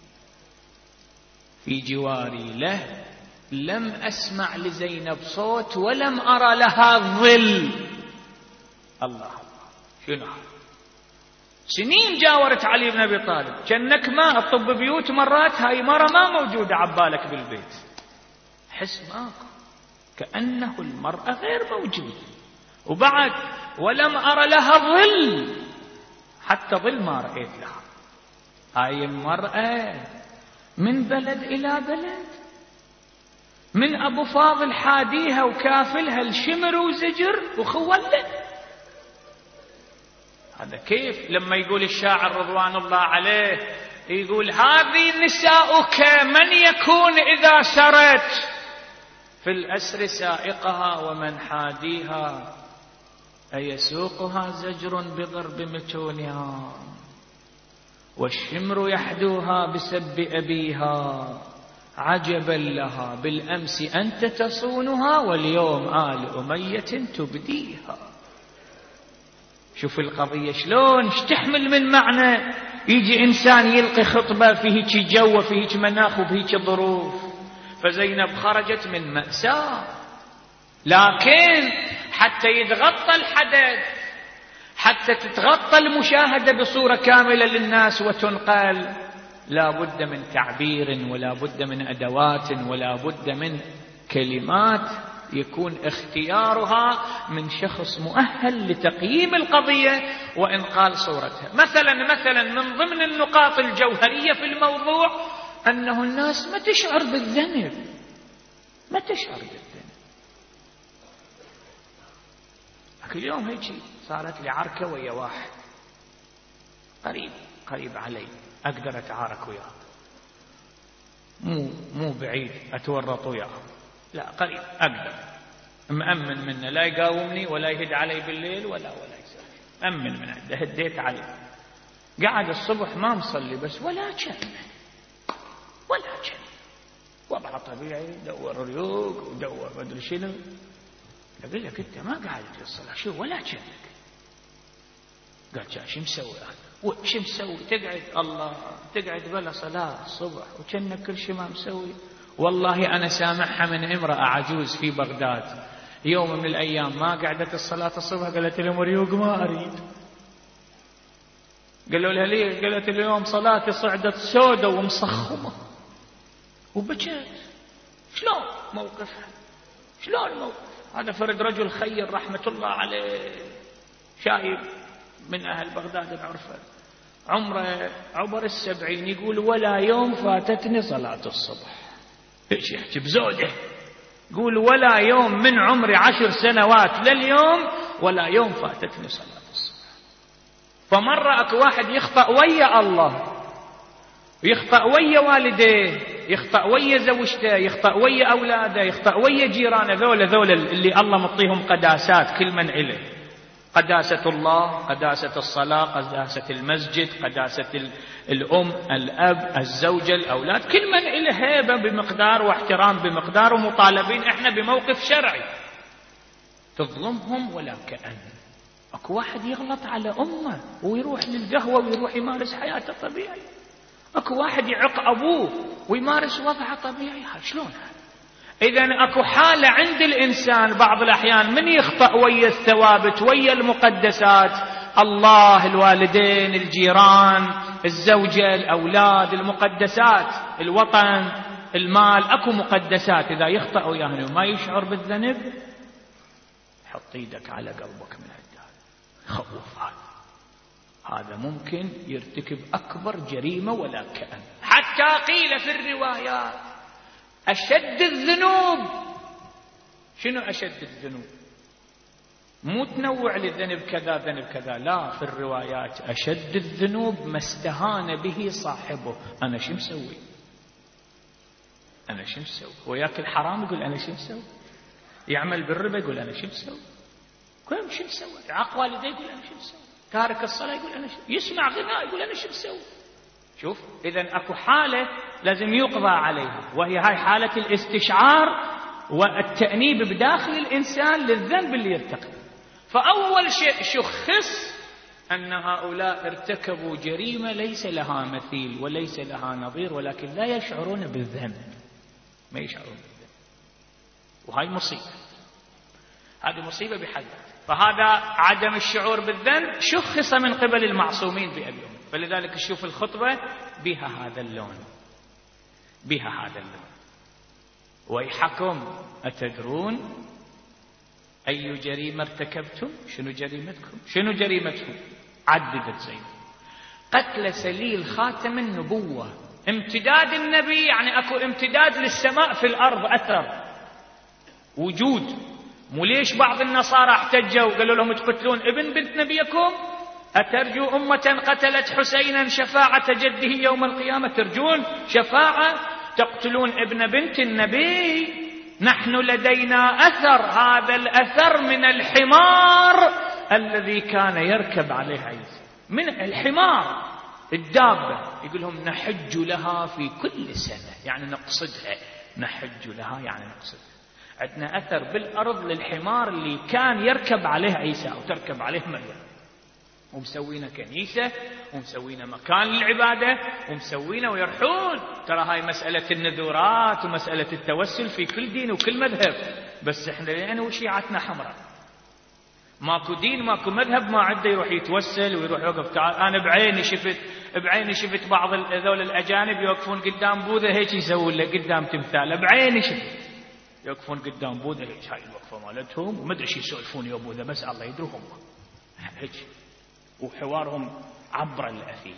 في جواري له، لم أسمع لزينب صوت ولم أرى لها ظل. الله شنو سنين جاورت علي بن أبي طالب، كأنك ما الطب بيوت مرات هاي مرة ما موجودة عبالك بالبيت، حس ماكو، كأنه المرأة غير موجودة. وبعد ولم أرى لها ظل، حتى ظل ما رأيت لها. هاي المرأة من بلد إلى بلد، من أبو فاضل حاديها وكافلها الشمر وزجر وخولة. هذا كيف لما يقول الشاعر رضوان الله عليه، يقول هذه نساؤك من يكون إذا سرت في الأسر سائقها ومن حاديها أيسوقها زجر بضرب متونها والشمر يحدوها بسب أبيها عجبا لها بالأمس أنت تصونها واليوم آل أمية تبديها. شوف القضية شلون ايش تحمل من معنى. يجي إنسان يلقي خطبة في هيك جو في هيك مناخ وفي هيك ظروف. فزينب خرجت من مأساة، لكن حتى يتغطى الحدث، حتى تتغطى المشاهدة بصورة كاملة للناس وتنقل، لا بد من تعبير ولا بد من أدوات ولا بد من كلمات يكون اختيارها من شخص مؤهل لتقييم القضية وإنقال صورتها. مثلا مثلا من ضمن النقاط الجوهرية في الموضوع أنه الناس ما تشعر بالذنب، ما تشعر بالذنب. لكن اليوم هيك صارت لي عركة ويا واحد قريب قريب علي، أقدر أتعارك وياه، مو مو بعيد أتورط وياه، لا قريب أقدر، مأمن منه، لا يقاومني ولا يهد علي بالليل ولا ولا يسافر، أمن منه، هديت عليه. قعد الصبح ما مصلي بس ولا كان ولكن وضع طبيعي، دور ريوق ودور مدري شنو. أقول لك أنت ما قاعد في الصلاة شو ولا كأنك. قال شو مسوي هذا؟ وش مسوي؟ تقعد الله تقعد بلا صلاة الصبح وكأنك كل شيء ما مسوي. والله أنا سامعها من امرأة عجوز في بغداد يوم من الأيام ما قعدت الصلاة الصبح، قالت لهم ريوق ما أريد. قالوا لها ليه؟ قالت اليوم صلاتي صعدت سودة ومصخمة وبكت. شلون موقفها؟ شلون موقف؟ هذا فرد رجل خير رحمة الله عليه، شايب من أهل بغداد نعرفه، عمره عبر السبعين، يقول ولا يوم فاتتني صلاة الصبح. ايش يحكي بزوده؟ يقول ولا يوم من عمري عشر سنوات لليوم ولا يوم فاتتني صلاة الصبح. فمرة اكو واحد يخطأ ويا الله، يخطأ ويا والديه، يخطأ ويا زوجته، يخطأ ويا أولاده، يخطأ ويا جيرانه. ذولا ذولا اللي الله مطيهم قداسات كل من إله، قداسة الله، قداسة الصلاة، قداسة المسجد، قداسة الأم، الأب، الزوجة، الأولاد، كل من إله هيبة بمقدار واحترام بمقدار، ومطالبين إحنا بموقف شرعي. تظلمهم ولا كأن. أكو واحد يغلط على أمه ويروح للقهوة ويروح يمارس حياته طبيعي. أكو واحد يعق أبوه ويمارس وضعه طبيعي. شلون هذا؟ إذن أكو حالة عند الإنسان بعض الأحيان من يخطأ ويا الثوابت ويا المقدسات، الله، الوالدين، الجيران، الزوجة، الأولاد، المقدسات، الوطن، المال. أكو مقدسات إذا يخطأ وياهن وما يشعر بالذنب، حط يدك على قلبك من هالدار، خوف هذا هذا ممكن يرتكب أكبر جريمة ولا كأن. حتى قيل في الروايات أشد الذنوب. شنو أشد الذنوب؟ مو تنوع للذنب كذا ذنب كذا، لا، في الروايات أشد الذنوب ما استهان به صاحبه. أنا شو مسوي؟ أنا شو مسوي؟ وياكل حرام يقول أنا شو مسوي؟ يعمل بالربا يقول أنا شو مسوي؟ كل شو مسوي؟ عق والديه يقول أنا شو مسوي؟ تارك الصلاة يقول أنا شو؟ يسمع غناء يقول أنا شو مسوي؟ شوف، إذن أكو حالة لازم يقضى عليها، وهي هاي حالة الاستشعار والتأنيب بداخل الإنسان للذنب اللي يرتكب. فأول شيء شخص أن هؤلاء ارتكبوا جريمة ليس لها مثيل وليس لها نظير، ولكن لا يشعرون بالذنب، ما يشعرون بالذنب، وهاي مصيبة، هذه مصيبة بحد ذاتها. فهذا عدم الشعور بالذنب شخص من قبل المعصومين بأبي أمه. فلذلك تشوف الخطبة بها هذا اللون، بها هذا اللون. ويحكم أتدرون أي جريمة ارتكبتم؟ شنو جريمتكم؟ شنو جريمتكم؟ عددت زين. قتل سليل خاتم النبوة. امتداد النبي يعني أكو امتداد للسماء في الأرض، أثر وجود. مو ليش بعض النصارى احتجوا قالوا لهم تقتلون ابن بنت نبيكم؟ أترجو أمة قتلت حسينا شفاعة جده يوم القيامة؟ ترجون شفاعة؟ تقتلون ابن بنت النبي؟ نحن لدينا أثر، هذا الأثر من الحمار الذي كان يركب عليه عيسى، من الحمار الدابة. يقولهم نحج لها في كل سنة، يعني نقصدها، نحج لها يعني نقصدها. عندنا أثر بالأرض للحمار اللي كان يركب عليه عيسى أو تركب عليه مريم، ومسوينا كنيسة ومسوينا مكان للعبادة ومسوينا ويرحون. ترى هاي مسألة النذورات ومسألة التوسل في كل دين وكل مذهب، بس احنا لأنه وشيعتنا حمراء، ماكو دين ماكو مذهب ما عنده يروح يتوسل ويروح يوقف. تعال أنا بعيني شفت بعيني شفت بعض ذول الأجانب يوقفون قدام بوذا هيك يسوون له قدام تمثال، بعيني شفت يوقفون قدام بوذا هيك، هاي الوقفة مالتهم وما ادري شو يسولفون يا بوذا، بس الله يدري هم هيك، وحوارهم عبر الأثير،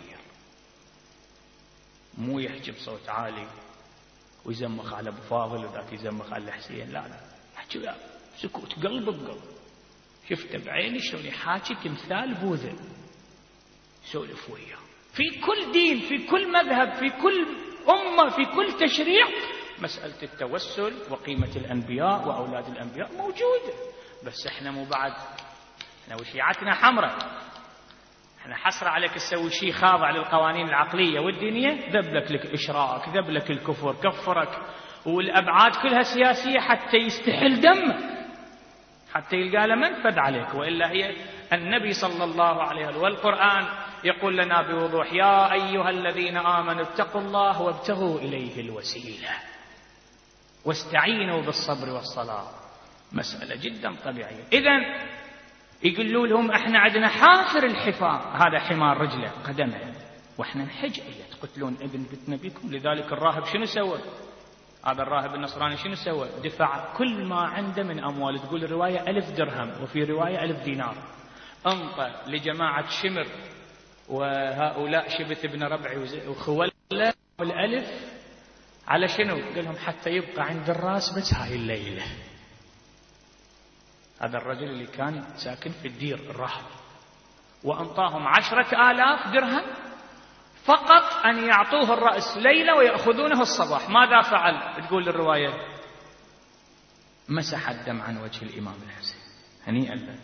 مو يحكي بصوت عالي ويزمخ على أبو فاضل وذاك يزمخ على الحسين، لا لا، يحكي لا، سكوت قلب بقلب. شفته بعيني شلون يحاكي تمثال بوذا، سولف وياه في كل دين في كل مذهب في كل أمة في كل تشريع. مسألة التوسل وقيمة الأنبياء وأولاد الأنبياء موجودة، بس احنا مو بعد، احنا وشيعتنا حمراء، احنا حسرة عليك تسوي شيء خاضع للقوانين العقلية والدينية، ذبلك لك الإشراك، ذبلك الكفر، كفرك، والأبعاد كلها سياسية حتى يستحل دمك، حتى يلقى له منفذ عليك. وإلا هي النبي صلى الله عليه وسلم والقرآن يقول لنا بوضوح: يا أيها الذين آمنوا اتقوا الله وابتغوا إليه الوسيلة واستعينوا بالصبر والصلاة. مسألة جدا طبيعية. إذن يقولوا لهم: احنا عندنا حافر الحفار، هذا حمار رجله قدمه، واحنا نحج ايه تقتلون ابن بنت نبيكم. لذلك الراهب شنو سوى؟ هذا الراهب النصراني شنو سوى؟ دفع كل ما عنده من اموال، تقول الروايه ألف درهم وفي روايه ألف دينار، انطى لجماعه شمر وهؤلاء شبث بن ربعي وخوله الالف على شنو؟ قال لهم حتى يبقى عند الراس بس هاي الليله. هذا الرجل اللي كان ساكن في الدير الراهب، وأنطاهم عشرة آلاف درهم فقط أن يعطوه الرأس ليلة ويأخذونه الصباح. ماذا فعل؟ تقول الرواية: مسح الدم عن وجه الإمام الحسين هنيئا له،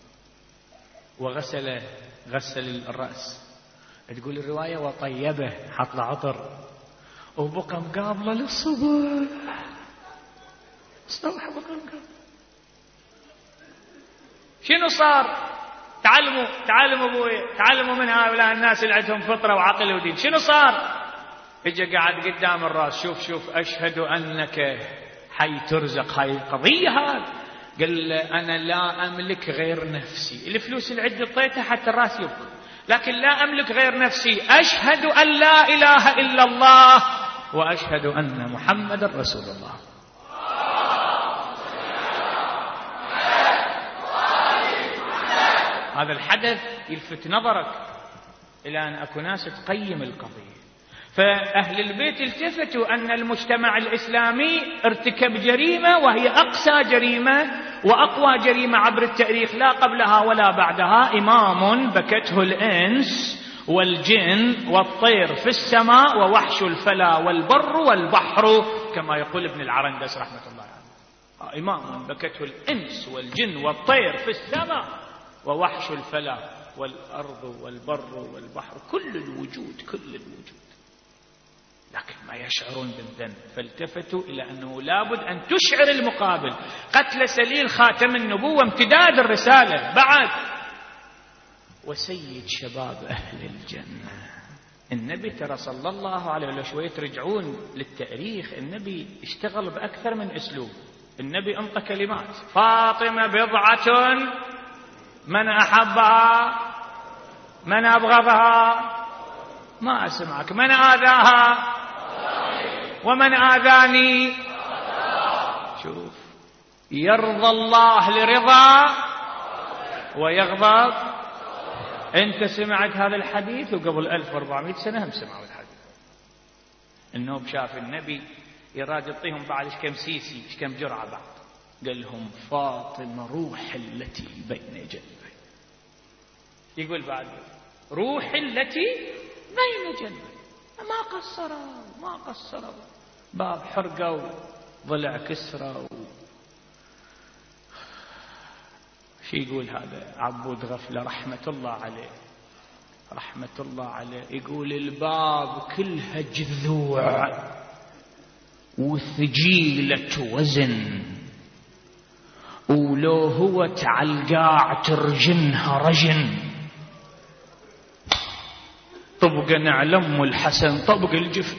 وغسل غسل الرأس. تقول الرواية: وطيبه، حط له عطر، وبقى مقابله للصبح. الصبح بقى مقابله. شنو صار؟ تعلموا تعلموا ابوي، تعلموا من هؤلاء الناس اللي عندهم فطره وعقل ودين. شنو صار؟ اجى قاعد قدام الراس: شوف شوف اشهد انك حي ترزق. هاي قضيه. هذا قال: انا لا املك غير نفسي، الفلوس اللي عندي اعطيتها حتى الراس يبقى، لكن لا املك غير نفسي. اشهد ان لا اله الا الله واشهد ان محمدا رسول الله. هذا الحدث يلفت نظرك إلى أن أكو ناس تقيم القضية. فأهل البيت التفتوا أن المجتمع الإسلامي ارتكب جريمة، وهي أقسى جريمة وأقوى جريمة عبر التاريخ، لا قبلها ولا بعدها. إمام بكته الإنس والجن والطير في السماء، ووحش الفلا والبر والبحر، كما يقول ابن العرندس رحمة الله عليه. إمام بكته الإنس والجن والطير في السماء، ووحش الفلا والأرض والبر والبحر، كل الوجود كل الوجود، لكن ما يشعرون بالذنب. فالتفتوا إلى أنه لابد أن تشعر المقابل. قتل سليل خاتم النبوة امتداد الرسالة بعد، وسيد شباب أهل الجنة. النبي ترى صلى الله عليه وسلم، شوية ترجعون للتاريخ، النبي اشتغل بأكثر من أسلوب. النبي أنطى كلمات: فاطمة بضعة، من أحبها من أبغضها ما أسمعك، من آذاها ومن آذاني. شوف، يرضى الله لرضا ويغضب. أنت سمعت هذا الحديث، وقبل ألف وأربعمائة سنة هم سمعوا الحديث. النوب شاف النبي يراد يعطيهم بعد كم سيسي كم جرعة بعد، قال لهم: فاطمة روح التي بين جنبي. يقول بعد: روح التي بين جنبي. ما قصروا ما قصروا باب حرقة وضلع كسرة و... شي يقول هذا عبود غفلة رحمة الله عليه رحمة الله عليه، يقول: الباب كلها جذوع وثجيلة وزن، ولو هو تعالقاع ترجنها رجن. طبق نعلم الحسن طبق الجفن.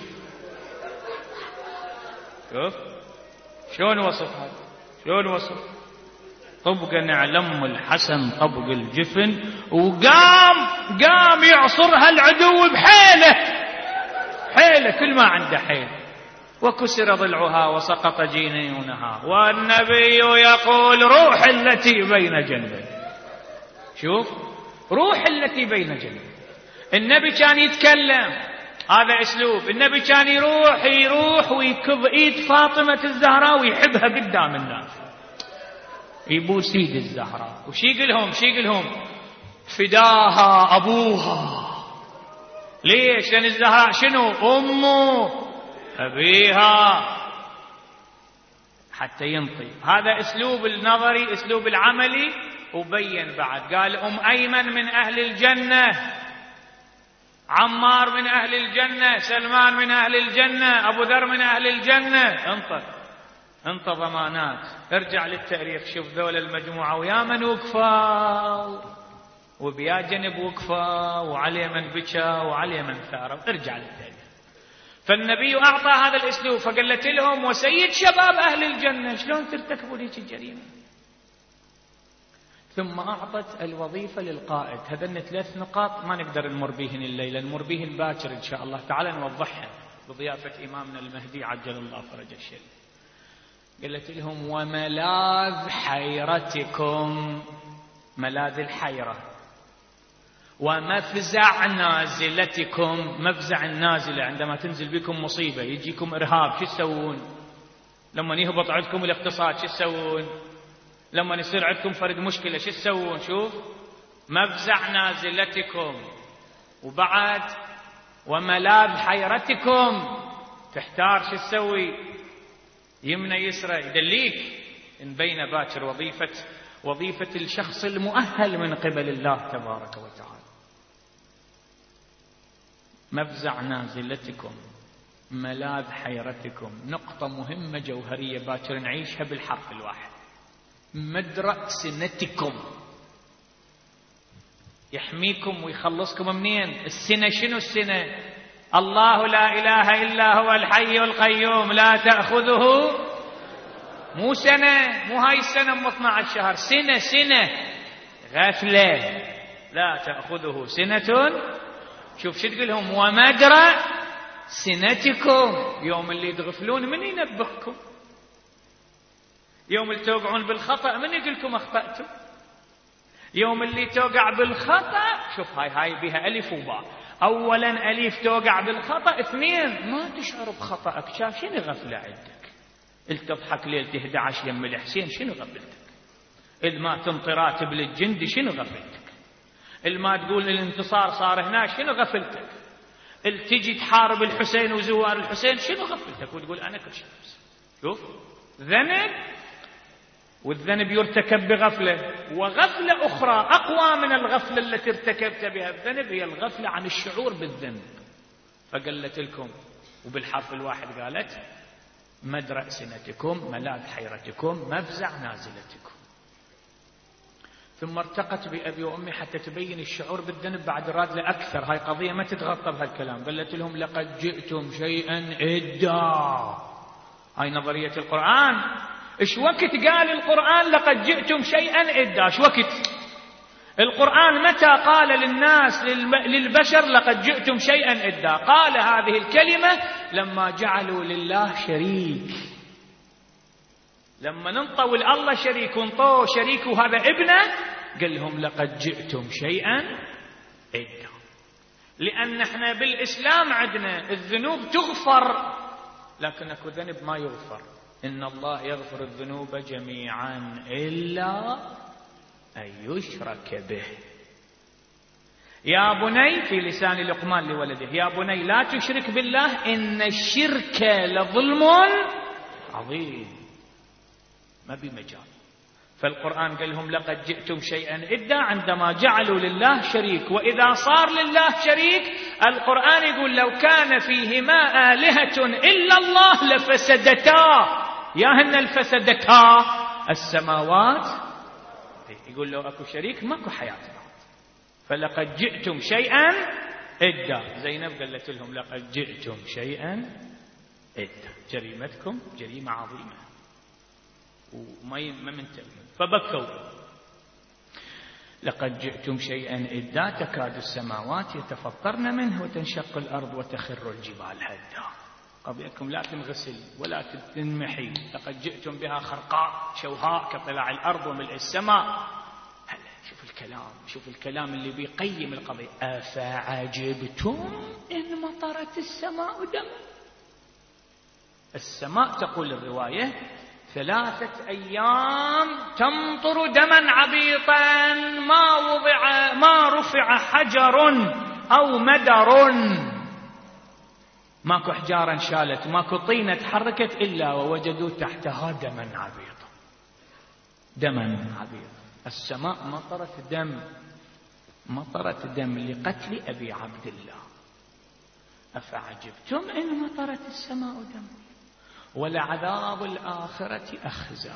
شوف شلون وصف هذا، شلون وصف. طبق نعلم الحسن طبق الجفن، وقام قام يعصرها العدو بحيله حيله، كل ما عنده حيل. وكسر ضلعها وسقط جنينها، والنبي يقول: روح التي بين جنبي. شوف، روح التي بين جنبي. النبي كان يتكلم، هذا اسلوب. النبي كان يروح يروح ويكب ايد فاطمة الزهراء ويحبها قدام الناس، يبوس ايد الزهراء. وشي يقولهم شي يقولهم فداها ابوها. ليش؟ لان الزهراء شنو؟ امه أبيها، حتى ينطي. هذا أسلوب النظري، أسلوب العملي وبين بعد قال أم أيمن من أهل الجنة، عمار من أهل الجنة، سلمان من أهل الجنة، أبو ذر من أهل الجنة. انطر انطر ضمانات. ارجع للتاريخ شوف ذول المجموعة ويا من وقفوا وبيا جنب وقفوا وعلي من بكى وعلي من ثاروا. ارجع للتاريخ. فالنبي أعطى هذا الأسلوب فقالت لهم وسيد شباب أهل الجنة شلون ترتكبوا ليش الجريمة. ثم أعطت الوظيفة للقائد. هذن ثلاث نقاط ما نقدر نمر بهن الليلة، نمر بهن باكر إن شاء الله تعالى نوضحها بضيافة إمامنا المهدي عجل الله فرج الشريف. قالت لهم وملاذ حيرتكم، ملاذ الحيرة، ومفزع نازلتكم، مفزع النازلة عندما تنزل بكم مصيبة يجيكم إرهاب شو تسوون؟ لما يهبط عندكم الاقتصاد شو تسوون؟ لما يصير عندكم فرد مشكلة شو تسوون؟ شوف مفزع نازلتكم، وبعد وملاذ حيرتكم، تحتار شو تسوي؟ يمنى يسرى يدليك. إن بين باكر وظيفة وظيفة الشخص المؤهل من قبل الله تبارك وتعالى. مفزع نازلتكم، ملاذ حيرتكم، نقطة مهمة جوهرية باكر نعيشها بالحرف الواحد. مدرأ سنتكم، يحميكم ويخلصكم منين؟ السنة شنو السنة؟ الله لا إله إلا هو الحي القيوم لا تأخذه، مو سنة، مو هاي السنة ام اثنا عشر شهر، سنة سنة غفلة لا تأخذه سنة. شوف شو تقولهم ومدرأ سنتكم. يوم اللي تغفلون من ينبهكم؟ يوم اللي توقعون بالخطأ من يقول لكم أخطأتم؟ يوم اللي توقع بالخطأ شوف هاي هاي بها ألف وباء. أولا ألف توقع بالخطأ، اثنين ما تشعر بخطأك. شاف شنو غفلة عندك؟ تضحك ليلة إحدى عشر يم الحسين شنو غفلتك؟ إذ ما تنطي راتب للجندي شنو غفلتك؟ إذ ما تقول الانتصار صار هنا شنو غفلتك؟ إذ تجي تحارب الحسين وزوار الحسين شنو غفلتك وتقول أنا كل شيء؟ شوف ذنب، والذنب يرتكب بغفلة، وغفلة أخرى أقوى من الغفلة التي ارتكبت بها الذنب هي الغفلة عن الشعور بالذنب. فقالت لكم وبالحرف الواحد قالت مدرأ سنتكم، ملاذ حيرتكم، مفزع نازلتكم. ثم ارتقت بأبي وأمي حتى تبين الشعور بالذنب بعد راد لأكثر. هاي قضية ما تتغطى بهالكلام. قالت لهم لقد جئتم شيئا إدا. هاي نظرية القرآن. إيش وقت قال القرآن لقد جئتم شيئا إدا؟ إيش وقت القرآن متى قال للناس للبشر لقد جئتم شيئا إدا؟ قال هذه الكلمة لما جعلوا لله شريك. لما ننطوا الله شريك ونطوا شريك وهذا ابنه قال لهم لقد جئتم شيئا إدا. لأن احنا بالإسلام عندنا الذنوب تغفر، لكن اكو ذنب ما يغفر. إن الله يغفر الذنوب جميعا إلا أن يشرك به. يا بني في لسان لقمان لولده يا بني لا تشرك بالله إن الشرك لظلم عظيم. ما بمجال. فالقرآن قال لهم لقد جئتم شيئا إدا عندما جعلوا لله شريك. وإذا صار لله شريك القرآن يقول لو كان فيهما آلهة إلا الله لفسدتا. يا هن الفسدتا السماوات. يقول لو أكو شريك ماكو حياة بعد. فلقد جئتم شيئا إدا. زينب قالت لهم لقد جئتم شيئا إدا. جريمتكم جريمة عظيمة وما ما منتبهين. فبكوا لقد جئتم شيئا إدا تكاد السماوات يتفطرن منه وتنشق الأرض وتخر الجبال هدا. قضيتكم لا تنغسل ولا تنمحي. لقد جئتم بها خرقاء شوهاء كطلاع الأرض وملء السماء. هلا شوف الكلام، شوف الكلام اللي بيقيم القضية. أفعجبتم إن مطرت السماء دما. السماء تقول الرواية ثلاثة أيام تمطر دما عبيطا ما وضع ما رفع حجر أو مدر. ماكو حجارا شالت، ماكو طينة تحركت إلا ووجدوا تحتها دما عبيطا. دما عبيطا. السماء مطرت دم، مطرت دم لقتل أبي عبد الله، أفعجبتم إن مطرت السماء دم؟ ولعذاب الآخرة أخزى.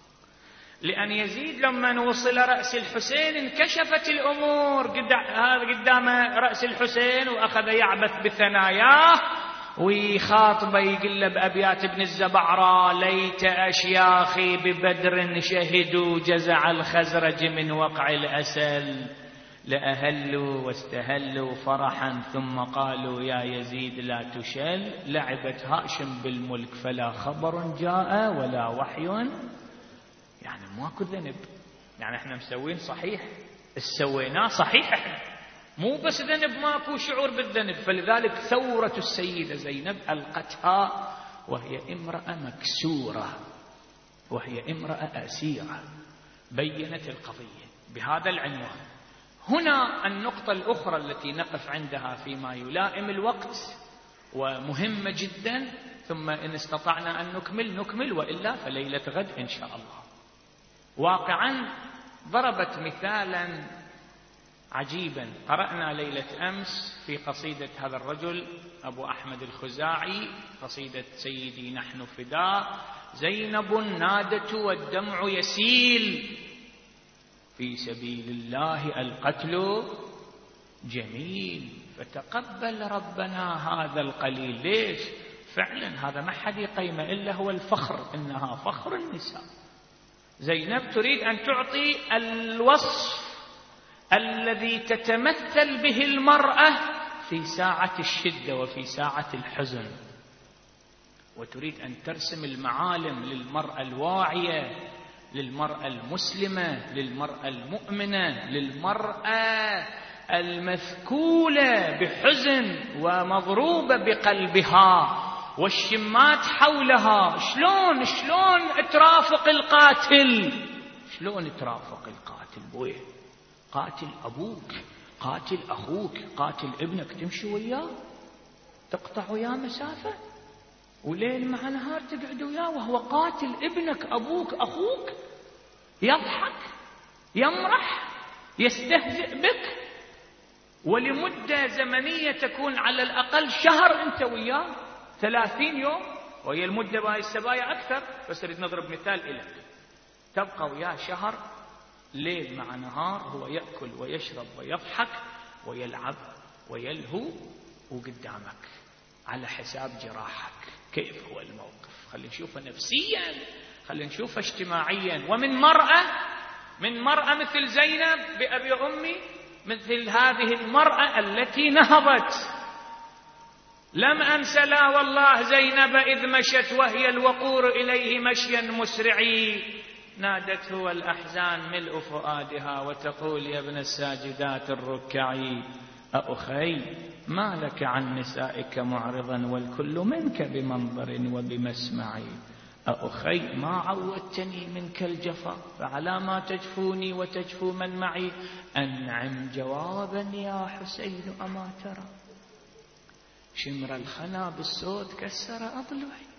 لأن يزيد لما وصل رأس الحسين انكشفت الأمور، هذا قدام رأس الحسين وأخذ يعبث بثناياه ويخاطب يقول له بأبيات ابن الزبعرة: ليت أشياخي ببدر شهدوا جزع الخزرج من وقع الأسل، لأهلوا واستهلوا فرحا ثم قالوا يا يزيد لا تشل، لعبت هاشم بالملك فلا خبر جاء ولا وحي. يعني ماكو ذنب، يعني احنا مسوين صحيح، السويناه صحيح احنا، مو بس ذنب، ماكو شعور بالذنب. فلذلك ثورة السيدة زينب ألقتها وهي امرأة مكسورة، وهي امرأة أسيرة، بينت القضية بهذا العنوان. هنا النقطة الأخرى التي نقف عندها فيما يلائم الوقت ومهمة جدا، ثم إن استطعنا أن نكمل نكمل، وإلا فليلة غد إن شاء الله. واقعا ضربت مثالا عجيبا قرأنا ليلة أمس في قصيدة هذا الرجل أبو أحمد الخزاعي، قصيدة سيدي نحن فداء: زينب نادت والدمع يسيل، في سبيل الله القتل جميل، فتقبل ربنا هذا القليل. ليش؟ فعلا هذا ما حد يقيمه إلا هو الفخر، إنها فخر النساء. زينب تريد أن تعطي الوصف الذي تتمثل به المرأة في ساعة الشدة وفي ساعة الحزن، وتريد أن ترسم المعالم للمرأة الواعية، للمرأة المسلمة، للمرأة المؤمنة، للمرأة المثكولة بحزن ومضروبة بقلبها والشمات حولها. شلون شلون ترافق القاتل؟ شلون ترافق القاتل؟ بويه قاتل أبوك، قاتل أخوك، قاتل ابنك، تمشي وياه، تقطع وياه مسافة، وليل مع نهار تقعد وياه وهو قاتل ابنك أبوك أخوك، يضحك يمرح يستهزئ بك، ولمدة زمنية تكون على الأقل شهر أنت وياه، ثلاثين يوم، وهي المدة باي السبايا أكثر، بس نريد نضرب مثال إلك. تبقى وياه شهر ليل مع نهار، هو يأكل ويشرب ويضحك ويلعب ويلهو وقدامك على حساب جراحك. كيف هو الموقف؟ خلينا نشوفه نفسيا، خلينا نشوفه اجتماعيا. ومن مرأة من مرأة مثل زينب بأبي أمي، مثل هذه المرأة التي نهضت. لم أنس لا والله زينب إذ مشت وهي الوقور إليه مشيا مسرعي، نادته والأحزان ملء فؤادها وتقول يا ابن الساجدات الركعي: أخي ما لك عن نسائك معرضا والكل منك بمنظر وبمسمع، أخي ما عودتني منك الجفا فعلى ما تجفوني وتجفو من معي، أنعم جوابا يا حسين أما ترى، شمر الخنا بالصوت كسر أضلعي.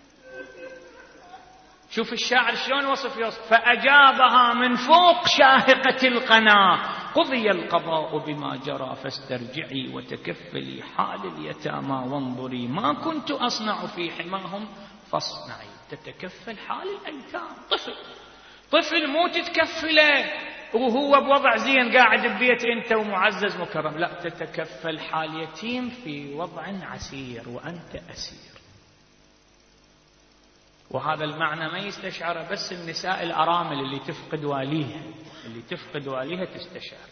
شوف الشاعر شلون وصف يوصف: فأجابها من فوق شاهقة القنا: قضي القضاء بما جرى فاسترجعي وتكفلي حال اليتامى وانظري ما كنت أصنع في حماهم فاصنعي. تتكفل حال الأيتام، طفل طفل مو تتكفله وهو بوضع زين قاعد ببيت انت ومعزز مكرم، لا، تتكفل حال يتيم في وضع عسير وأنت أسير. وهذا المعنى ما يستشعر بس النساء الأرامل اللي تفقد واليها، اللي تفقد واليها تستشعر.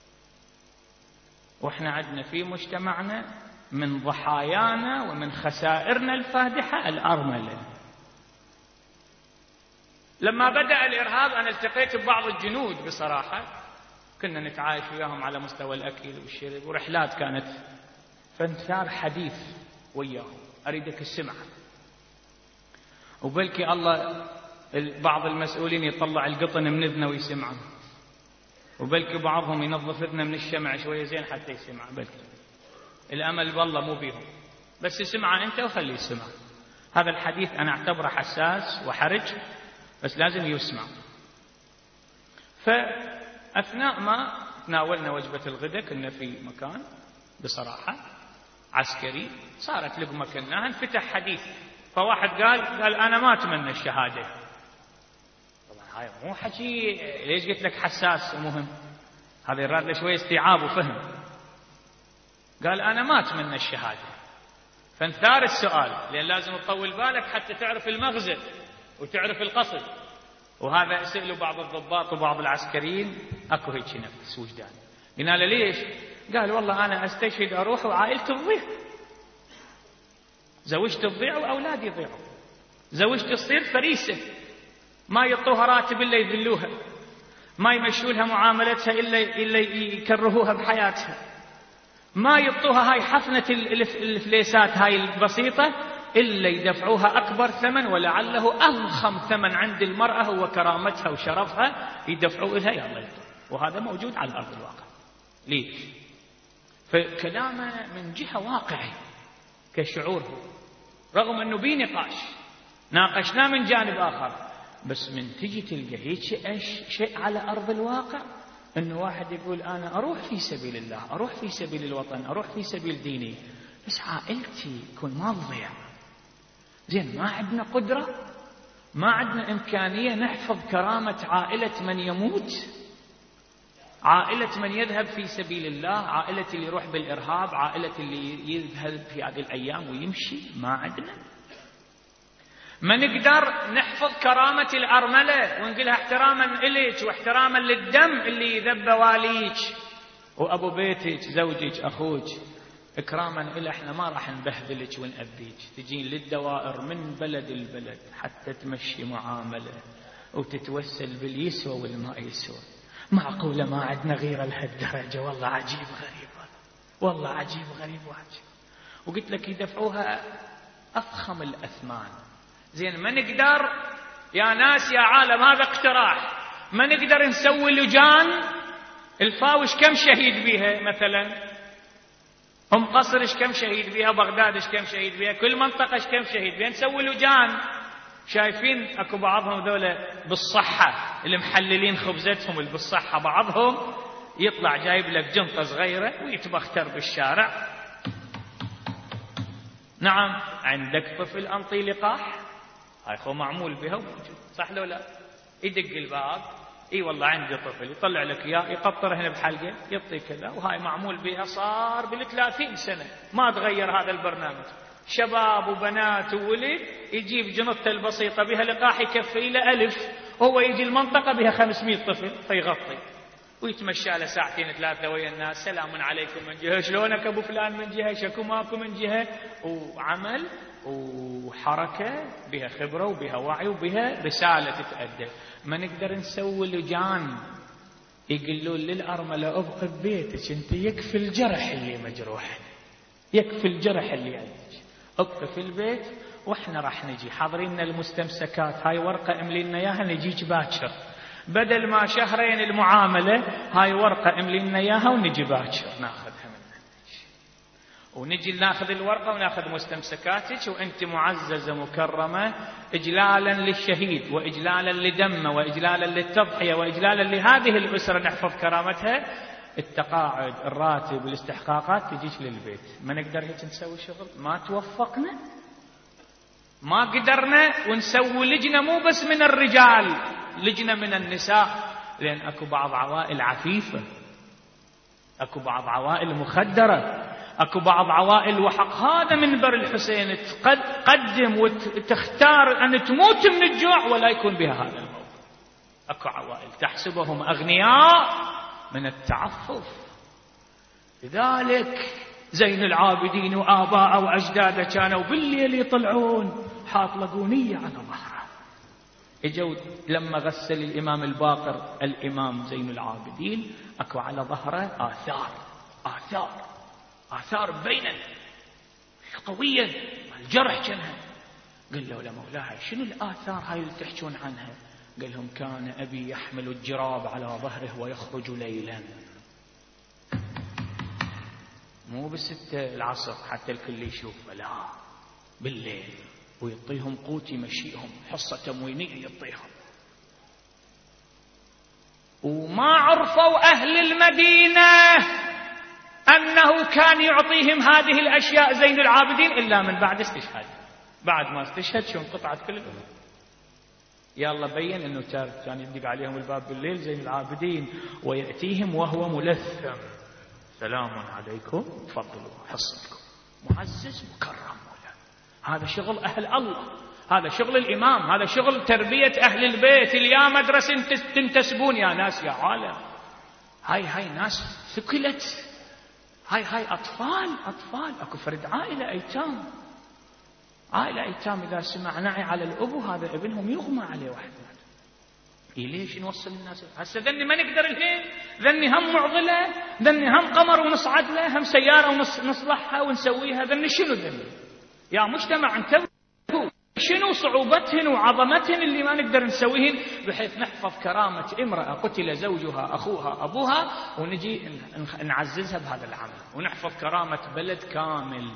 وإحنا عندنا في مجتمعنا من ضحايانا ومن خسائرنا الفادحة الأرملة. لما بدأ الإرهاب أنا التقيت ببعض الجنود بصراحة، كنا نتعايش وياهم على مستوى الأكل والشرب ورحلات كانت، فانثار حديث وياهم أريدك السمع. وبلكي الله بعض المسؤولين يطلع القطن من اذنه ويسمعه، وبلكي بعضهم ينظف اذنه من الشمع شويه زين حتى يسمع. بلكي الامل بالله مو بيهم، بس يسمعه انت وخليه يسمع. هذا الحديث انا اعتبره حساس وحرج، بس لازم يسمع. أثناء ما تناولنا وجبة الغداء كنا في مكان بصراحة عسكري، صارت لقمة كلناها، انفتح حديث، فواحد قال قال أنا ما أتمنى الشهادة. طبعا هاي مو حكي ليش قلت لك حساس ومهم، هذا يراد له شوية استيعاب وفهم. قال أنا ما أتمنى الشهادة. فانثار السؤال، لأن لازم تطول بالك حتى تعرف المغزى وتعرف القصد. وهذا سألوا بعض الضباط وبعض العسكريين اكو هيك نفس وجدان. قلنا له ليش؟ قال والله أنا أستشهد أروح وعائلتي تضيع، زوجتي تضيع وأولادي يضيعوا، زوجتي تصير فريسة ما يعطوها راتب إلا يذلوها، ما يمشوا لها معاملتها إلا إلا يكرهوها بحياتها، ما يعطوها هاي حفنة الفليسات هاي البسيطة إلا يدفعوها أكبر ثمن، ولعله أضخم ثمن عند المرأة هو كرامتها وشرفها، يدفعوا لها يلا. وهذا موجود على أرض الواقع. ليش؟ فكلامه من جهة واقعي كشعور، رغم أنه بي نقاش ناقشناه من جانب آخر، بس من تجي تلقى هيك شيء على أرض الواقع، أنه واحد يقول أنا أروح في سبيل الله، أروح في سبيل الوطن، أروح في سبيل ديني، بس عائلتي يكون ما تضيع. زين ما عندنا قدرة، ما عندنا إمكانية نحفظ كرامة عائلة من يموت، عائلة من يذهب في سبيل الله، عائلة اللي يروح بالإرهاب، عائلة اللي يذهب في هذه الأيام ويمشي. ما عندنا، ما نقدر نحفظ كرامة الأرملة ونقولها احتراما إليك واحتراما للدم اللي ذب واليك وأبو بيتك زوجك أخوك، إكراما إلى إحنا ما راح نبهذلك ونأذيك، تجين للدوائر من بلد البلد حتى تمشي معاملة وتتوسل باليسوى والما يسوى. معقولة ما عندنا غير لهالدرجة؟ والله عجيب غريب، والله عجيب غريب وعجيب. وقلت لك يدفعوها أفخم الأثمان. زين ما نقدر يا ناس يا عالم، هذا اقتراح، ما نقدر نسوي لجان. الفاوش كم شهيد بيها مثلا؟ هم قصرش كم شهيد بيها؟ بغدادش كم شهيد بيها؟ كل منطقة كم شهيد بيها؟ نسوي لجان. شايفين اكو بعضهم ذولا بالصحة اللي محللين خبزتهم اللي بالصحة، بعضهم يطلع جايب لك جنطة صغيرة ويتبختر بالشارع. نعم عندك طفل انطي لقاح، هاي خو معمول بها وموجود، صح لو لا؟ يدق الباب، اي والله عندي طفل، يطلع لك اياه يقطر هنا بحلقه يعطي كذا، وهاي معمول بها صار بالثلاثين سنة ما تغير هذا البرنامج. شباب وبنات وولد يجيب جنطته البسيطة بها لقاح يكفي له ألف، وهو يجي المنطقة بها خمسمائة طفل فيغطي ويتمشى له ساعتين ثلاثة ويا الناس، سلام عليكم من جهة، شلونك أبو فلان من جهة، شكو ماكو من جهة، وعمل وحركة بها خبرة وبها وعي وبها رسالة تتأدى. ما نقدر نسوي لجان يقولون للأرملة ابقي ببيتك انت، يكفي الجرح اللي مجروح، يكفي الجرح اللي عندك، ابقي في البيت واحنا راح نجي حاضرين المستمسكات، هاي ورقة املي لنا اياها نجيك باكر، بدل ما شهرين المعاملة هاي ورقة املي لنا اياها ونجي باكر ناخذها منك، ونجي ناخذ الورقة وناخذ مستمسكاتك وانت معززة مكرمة اجلالا للشهيد واجلالا لدمه واجلالا للتضحية واجلالا لهذه الأسرة نحفظ كرامتها. التقاعد الراتب والاستحقاقات تجيش للبيت. ما نقدر هيك نسوي شغل؟ ما توفقنا، ما قدرنا. ونسوي لجنة مو بس من الرجال، لجنة من النساء، لأن أكو بعض عوائل عفيفة، أكو بعض عوائل مخدرة، أكو بعض عوائل وحق هذا منبر الحسين تقدم وتختار أن تموت من الجوع ولا يكون بها هذا الموضوع. أكو عوائل تحسبهم أغنياء من التعفف. لذلك زين العابدين وآباء وأجداده كانوا بالليل يطلعون حاط لقونية على ظهره. اجوا لما غسل الإمام الباقر الإمام زين العابدين أكو على ظهره آثار آثار آثار بينا قوية، الجرح كانها. قال له لمولاي شنو الآثار هاي اللي تحكون عنها؟ قال لهم كان أبي يحمل الجراب على ظهره ويخرج ليلا، مو بستة العصر حتى الكل يشوف، لا بالليل، ويعطيهم قوت يمشيهم، حصة تموينية يعطيهم. وما عرفوا أهل المدينة أنه كان يعطيهم هذه الأشياء زين العابدين إلا من بعد استشهاد. بعد ما استشهد شو انقطعت كل الأمور. يلا بين أنه كان يدق عليهم الباب بالليل زين العابدين ويأتيهم وهو ملثم، سلام عليكم تفضلوا حصتكم، معزز مكرم. هذا شغل أهل الله، هذا شغل الإمام، هذا شغل تربية أهل البيت. اليا مدرسة تنتسبون يا ناس يا عالم، هاي هاي ناس ثقلت، هاي هاي أطفال أطفال. أكو فرد عائلة أيتام، عائلة أيتام إذا سمع نعي على الأبو هذا ابنهم يغمى عليه واحد. إيه ليش نوصل الناس هسه؟ ذني ما نقدر الحين، ذني هم معضلة، ذني هم قمر ونصعد له، هم سيارة ونصلحها ونسويها، ذني شنو ذني يا مجتمع؟ انتبهوا شنو صعوبتهن وعظمتهن اللي ما نقدر نسويهن بحيث نحفظ كرامة امرأة قتل زوجها أخوها أبوها ونجي نعززها بهذا العمل، ونحفظ كرامة بلد كامل،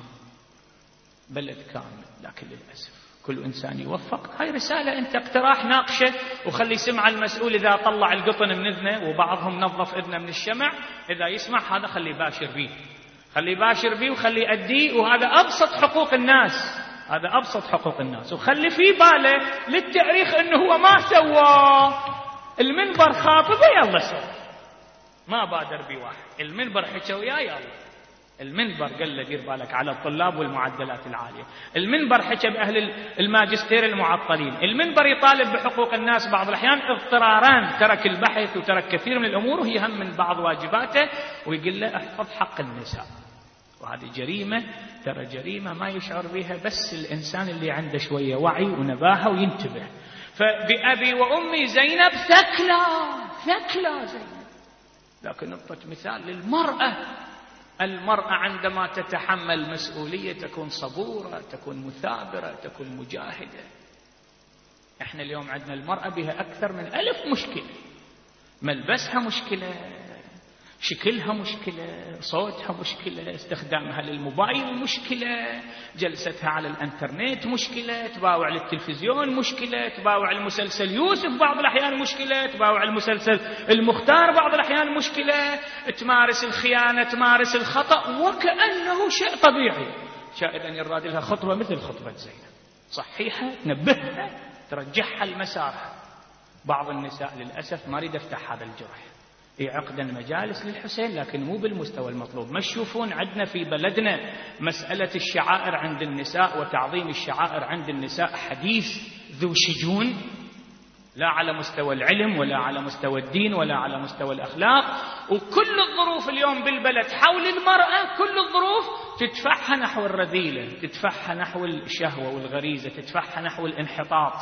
بلد كامل. لكن للأسف كل إنسان يوفق. هاي رسالة أنت اقتراح ناقشة وخلي سمع المسؤول إذا طلع القطن من إذنه، وبعضهم نظف إذنه من الشمع، إذا يسمع هذا خلي باشر بيه، خلي باشر بيه وخلي أديه. وهذا أبسط حقوق الناس، هذا أبسط حقوق الناس. وخلي في باله للتاريخ أنه هو ما سوى المنبر خاطبه يلا سوى، ما بادر بواحد. المنبر حكى وياه يلا، المنبر قال له دير بالك على الطلاب والمعدلات العالية، المنبر حكى بأهل الماجستير المعطلين، المنبر يطالب بحقوق الناس بعض الأحيان اضطرارا، ترك البحث وترك كثير من الأمور وهي هم من بعض واجباته، ويقول له احفظ حق النساء. وهذه جريمة، ترى جريمة ما يشعر بها بس الإنسان اللي عنده شوية وعي ونباهة وينتبه. فبأبي وأمي زينب ثكلى ثكلى زينب. لكن نقطة مثال للمرأة، المرأة عندما تتحمل مسؤولية تكون صبورة، تكون مثابرة، تكون مجاهدة. احنا اليوم عندنا المرأة بها أكثر من ألف مشكلة، ملبسها مشكلة، شكلها مشكلة، صوتها مشكلة، استخدامها للموبايل مشكلة، جلستها على الانترنت مشكلة، تباوع للتلفزيون مشكلة، تباوع المسلسل يوسف بعض الأحيان مشكلة، تباوع المسلسل المختار بعض الأحيان مشكلة، تمارس الخيانة، تمارس الخطأ وكأنه شيء طبيعي. شاهد أن يراد لها خطوة مثل خطوة زينب، صحيحة، تنبهها، ترجعها المسار. بعض النساء للأسف ما ريد افتح هذا الجرح، يعقدن مجالس للحسين لكن مو بالمستوى المطلوب. ما تشوفون عندنا في بلدنا مسألة الشعائر عند النساء وتعظيم الشعائر عند النساء حديث ذو شجون، لا على مستوى العلم ولا على مستوى الدين ولا على مستوى الأخلاق. وكل الظروف اليوم بالبلد حول المرأة، كل الظروف تدفعها نحو الرذيلة، تدفعها نحو الشهوة والغريزة، تدفعها نحو الانحطاط.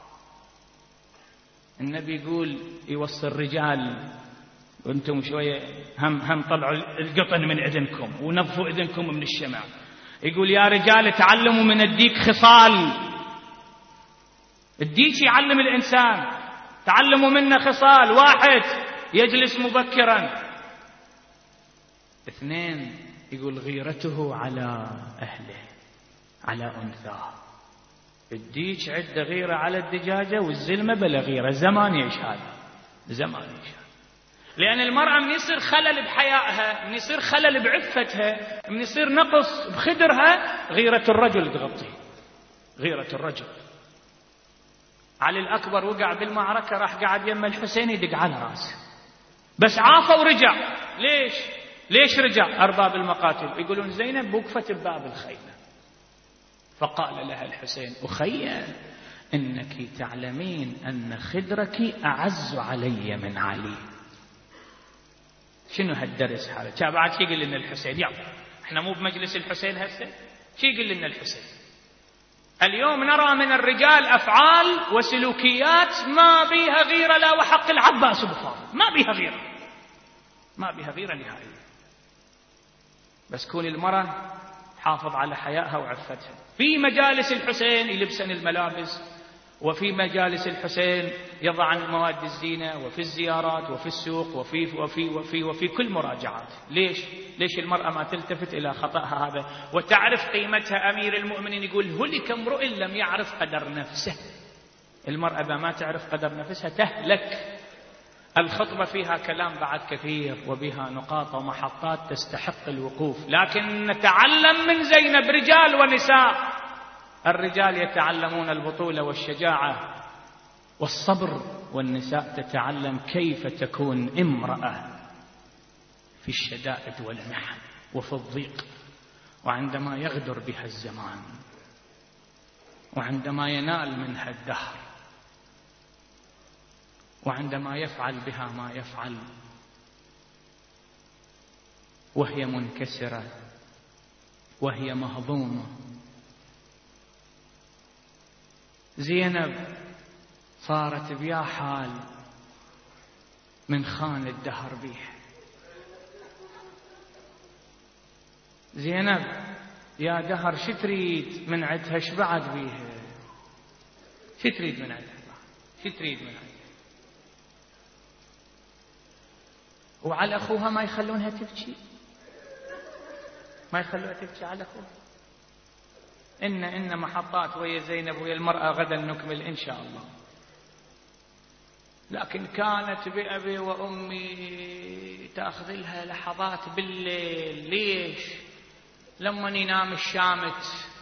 النبي يقول يوصي الرجال وانتم شوية هم هم طلعوا القطن من إذنكم ونظفوا إذنكم من الشمع، يقول يا رجال تعلموا من الديك خصال. الديك يعلم الإنسان، تعلموا منه خصال. واحد يجلس مبكرا، اثنين يقول غيرته على أهله، على أنثاه. الديك عنده غيرة على الدجاجة والزلمة بلا غيرة. زمان يعيش هذا، زمان يعيش. لأن المرأة من يصير خلل بحيائها، من يصير خلل بعفتها، من يصير نقص بخدرها، غيرة الرجل تغطيه، غيرة الرجل. علي الأكبر وقع بالمعركة، راح قعد يم الحسين يدق على راسه، بس عافى ورجع. ليش؟ ليش رجع؟ أرباب المقاتل يقولون زينب وقفت بباب الخيمة، فقال لها الحسين أخي إنك تعلمين أن خدرك أعز علي من علي. شنو هالدرس هذا؟ كان بعد شي يقول لنا الحسين يلا احنا مو بمجلس الحسين هسه، شي يقول لنا الحسين؟ اليوم نرى من الرجال أفعال وسلوكيات ما بيها غيرة، لا وحق العباس بفاضل ما بيها غيرة، ما بيها غيرة نهائيا. بس كون المرأة حافظ على حيائها وعفتها. في مجالس الحسين يلبسن الملابس، وفي مجالس الحسين يضعن مواد الزينة، وفي الزيارات وفي السوق وفي وفي وفي وفي كل مراجعات. ليش؟ ليش المرأة ما تلتفت إلى خطأها هذا وتعرف قيمتها؟ أمير المؤمنين يقول هلك امرؤ لم يعرف قدر نفسه. المرأة إذا ما تعرف قدر نفسها تهلك. الخطبة فيها كلام بعد كثير وبها نقاط ومحطات تستحق الوقوف، لكن نتعلم من زينب رجال ونساء. الرجال يتعلمون البطولة والشجاعة والصبر، والنساء تتعلم كيف تكون امرأة في الشدائد والمحن وفي الضيق، وعندما يغدر بها الزمان، وعندما ينال منها الدهر، وعندما يفعل بها ما يفعل وهي منكسرة وهي مهضومة. زينب صارت بيا حال من خان الدهر بيها. زينب يا دهر شتريد من عدها شبعد بيها، شتريد من عدها، شتريد من عدها. وعلى أخوها ما يخلونها تبكي، ما يخلونها تبكي على أخوها. إن إن محطات ويا زينب ويا المرأة غدا نكمل إن شاء الله. لكن كانت بأبي وأمي تأخذ لها لحظات بالليل. ليش؟ لما ينام الشامت،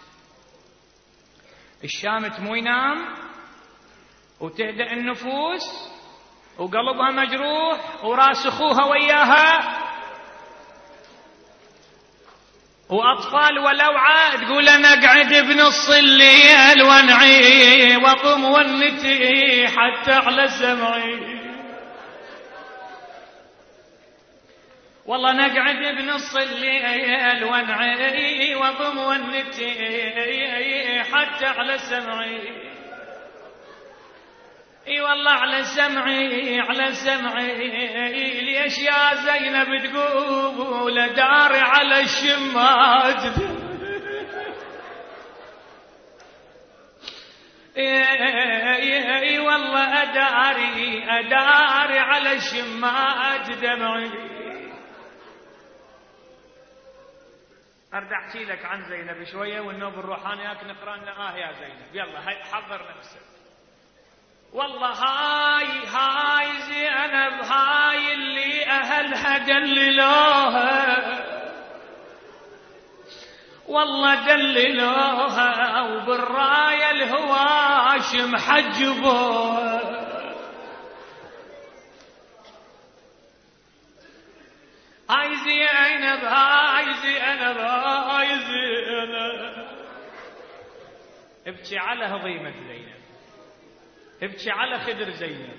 الشامت مو ينام وتهدأ النفوس وقلبها مجروح وراس أخوها وياها، وأطفال ولوعة تقول أنا أقعد بنص الليل وانعي وأقوم ونتي حتى على سمعي. والله نقعد بنص الليل وانعي وأقوم ونتي حتى على سمعي. اي والله على سمعي على سمعي. ليش يا زينب تقول داري على الشماج؟ اي والله اداري اداري على الشماج دمعي. ارد احكي لك عن زينب شويه والنوب الروحاني هاك نقرا لنا. اه يا زينب يلا هاي حضر نفسك. والله هاي هاي زينب هاي اللي أهلها دللوها، والله دللوها وبالراية الهواشم حجبوها. هاي زينب هاي زينب هاي زينب. ابكي على هضيمة زينب، ابكي على خدر زينب،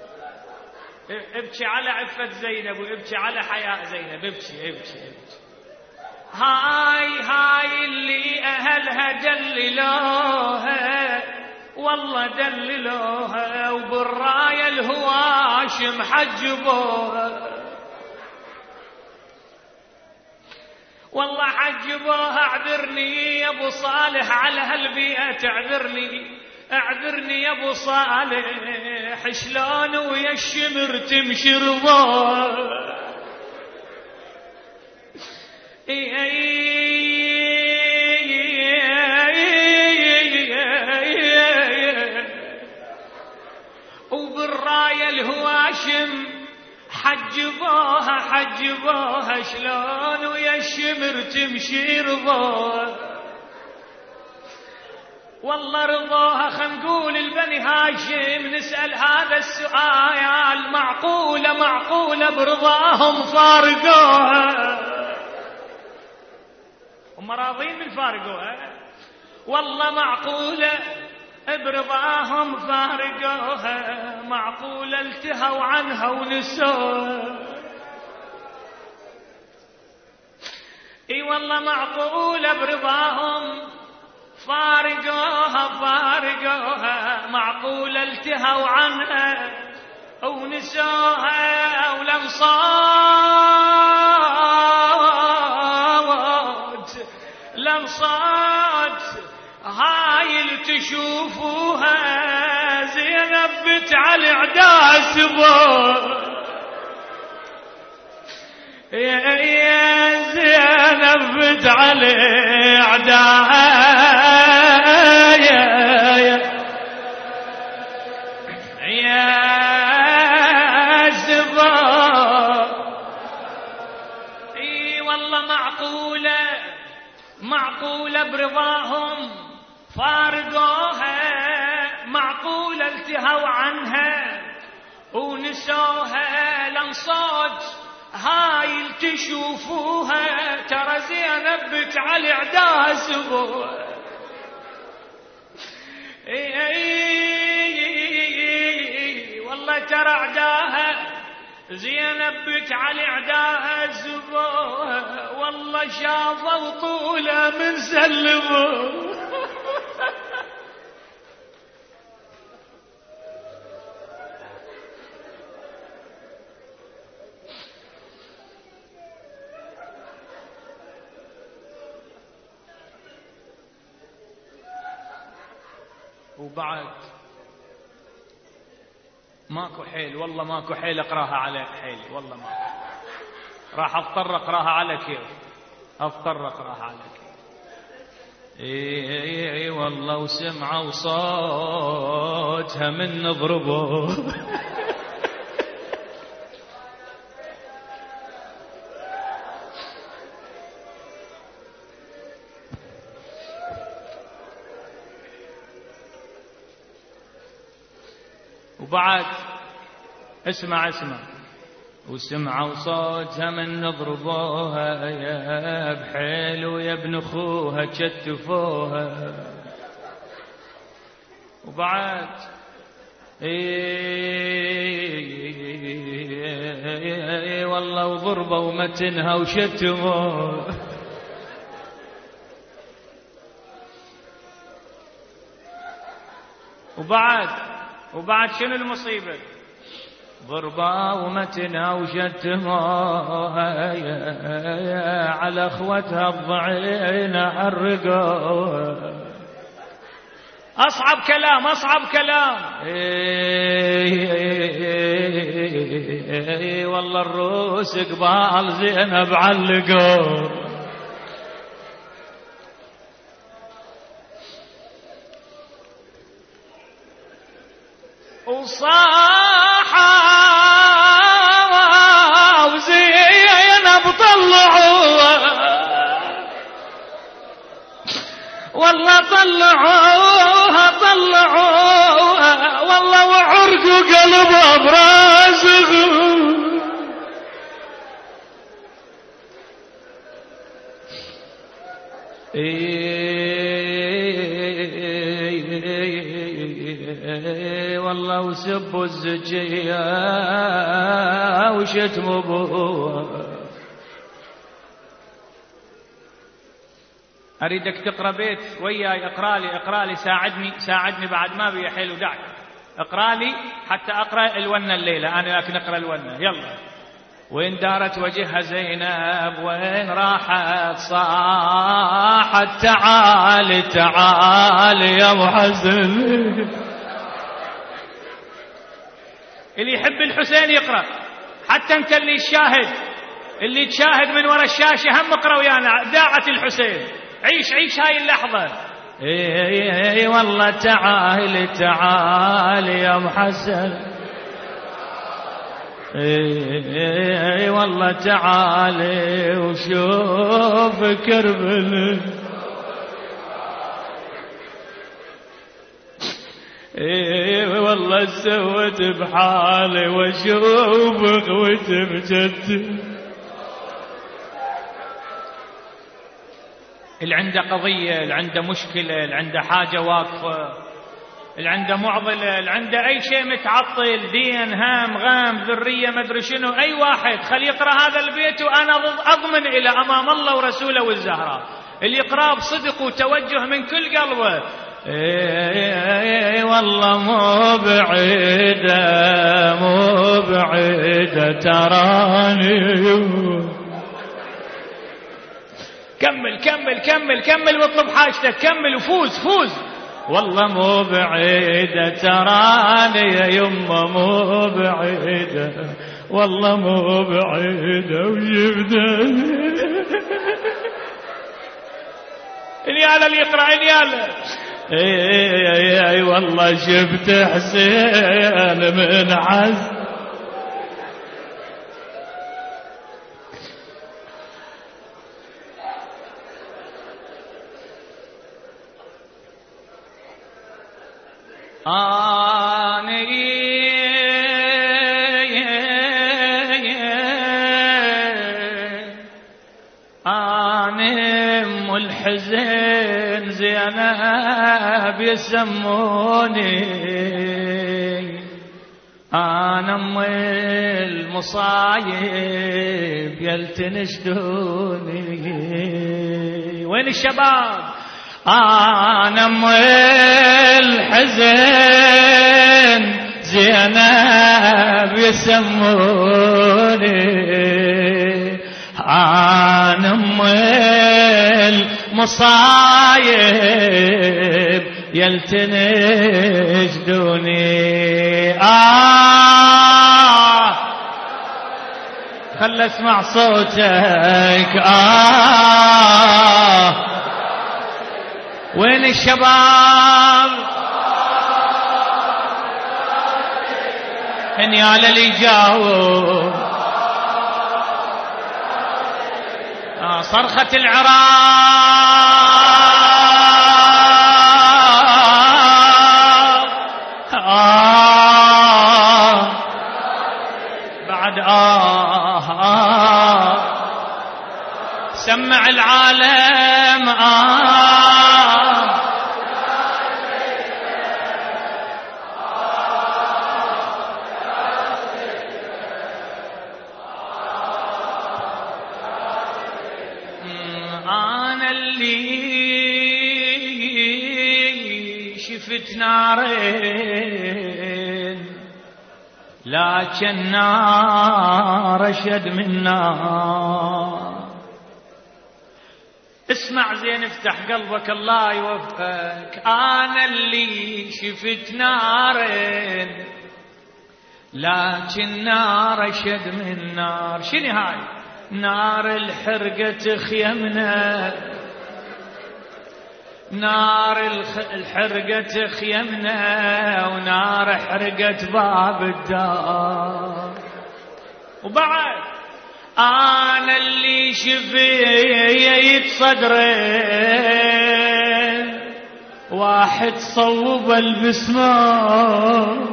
ابكي على عفة زينب، وابكي على حياء زينب. ابكي ابكي ابكي. هاي هاي اللي أهلها دللوها، والله دللوها وبالراية الهواشم حجبوها. والله حجبوها. اعذرني يا ابو صالح على هالبيئة، اعذرني اعذرني يا ابو صالح شلون ويا الشمر تمشي رضا. وبالراية الهواشم حجبوها حجبوها شلون ويا الشمر تمشي رضا. والله رضاها. خلينا نقول البني هاشم نسأل هذا السؤال، معقولة معقولة برضاهم فارقوها؟ هم راضين من فارقوها؟ والله معقولة برضاهم فارقوها؟ معقولة التهوا عنها ونسوها؟ اي والله معقولة برضاهم فارقوها فارقوها؟ معقولة التهوا عنها ونسوها؟ ولم صاد لم صاد هاي اللي تشوفوها زينب بنت علي عداس يا يا زينب بنت علي عداس يا يا معقولة معقولة برضاهم فارقوها، معقولة التهوا عنها ونسوها، لن صوت هاي تشوفوها، ترى زينب بك على عداها سبوها. اي اي والله ترى عداها زينب بك على عداها سبوها، والله شافوا طولها من سلموها. وبعد ماكو حيل، والله ماكو حيل اقراها على حيلي، والله ما راح اضطر اقراها على كيف، اضطر اقراها على كيف. اي اي اي والله وسمعوا صوتها من نضربه. وبعد اسمع اسمع وسمعوا صوتها من نضربوها، يا بحيل ويا ابن اخوها كتفوها. وبعد اي والله وضربوا متنها وشتموها. وبعد وبعد شنو المصيبة؟ ضربا ومتنا وشتموها، يا على اخوتها الضعين حرقوها. اصعب كلام اصعب كلام. اي والله الروس قبال زينب علقوها. وصاحوا وزينب طلعوها، والله طلعوها طلعوها، والله وعرقوا قلبها براسهم. والله وسبوا الزكية وشتموا ابوها. اريدك تقرا بيت وياي، اقرا لي اقرا لي ساعدني ساعدني بعد ما بي حلو داعي، اقرا لي حتى اقرا الونه الليله، انا لكن اقرا الونه يلا. وين دارت وجهها زينب وين راحت صاحت تعالي تعالي يا ابو حسن. اللي يحب الحسين يقرأ، حتى انت اللي تشاهد اللي تشاهد من وراء الشاشة هم اقرأ ويانا داعة الحسين. عيش عيش هاي اللحظة. اي اي والله تعالي تعالي يا ابو حسن. اي والله تعالي وشوف كربل. ايه والله سوت بحالي واشوف اخوتي بجد. اللي عنده قضية، اللي عنده مشكلة، اللي عنده حاجة واقفة، اللي عنده معضلة، اللي عنده أي شيء متعطل، دين هام غام ذرية مدري شنو، أي واحد خلي يقرأ هذا البيت وأنا أضمن إلى أمام الله ورسوله والزهراء اللي يقرأ بصدق وتوجه من كل قلبه. اي والله مو بعيدة مو بعيدة تراني. كمل كمل كمل كمل واطلب حاجتك، كمل وفوز فوز. والله مو بعيدة تراني يا يمه مو بعيدة، والله مو بعيدة وجبدني. اليالا اللي يقرأ اليالا. اي اي والله شفت حسين من عز. اني اني ام الحزن زينب يسموني، انا ام المصايب يلتنشدوني. وين الشباب؟ انا ام الحزن زينب يسموني، انا ام المصايب يلتنشدوني. آه خل اسمع صوتك. آه وين الشباب؟ هنيال اللي جاوب. آه صرخة العراق. آه بعد آه, آه سمع العالم. آه أنا اللي شفت نارين، لكن نار أشد من نار. اسمع زين، افتح قلبك الله يوفقك. أنا اللي شفت نارين، لكن نار أشد من نار. شنو هاي؟ نار الحرقة خيمنا، نار الحرقة خيمنا، ونار حرقة باب الدار. وبعد أنا اللي شفيت صدري، واحد صوب البسمار،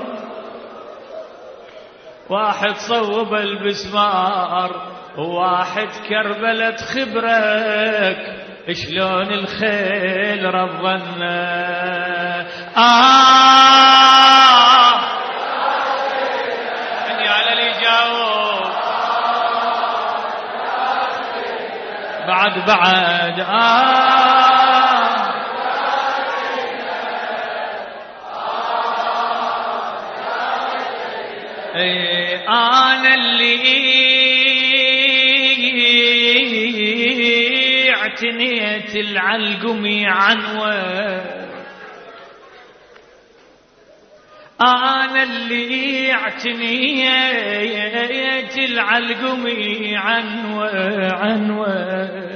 واحد صوب البسمار، واحد كربلة خبرك شلون الخيل رضنا. آه اني على اللي جاوب. بعد بعد آه اي انا اللي اعتنيت العلقمي عنوه، انا اللي اعتنيت العلقمي عنوه عنوه.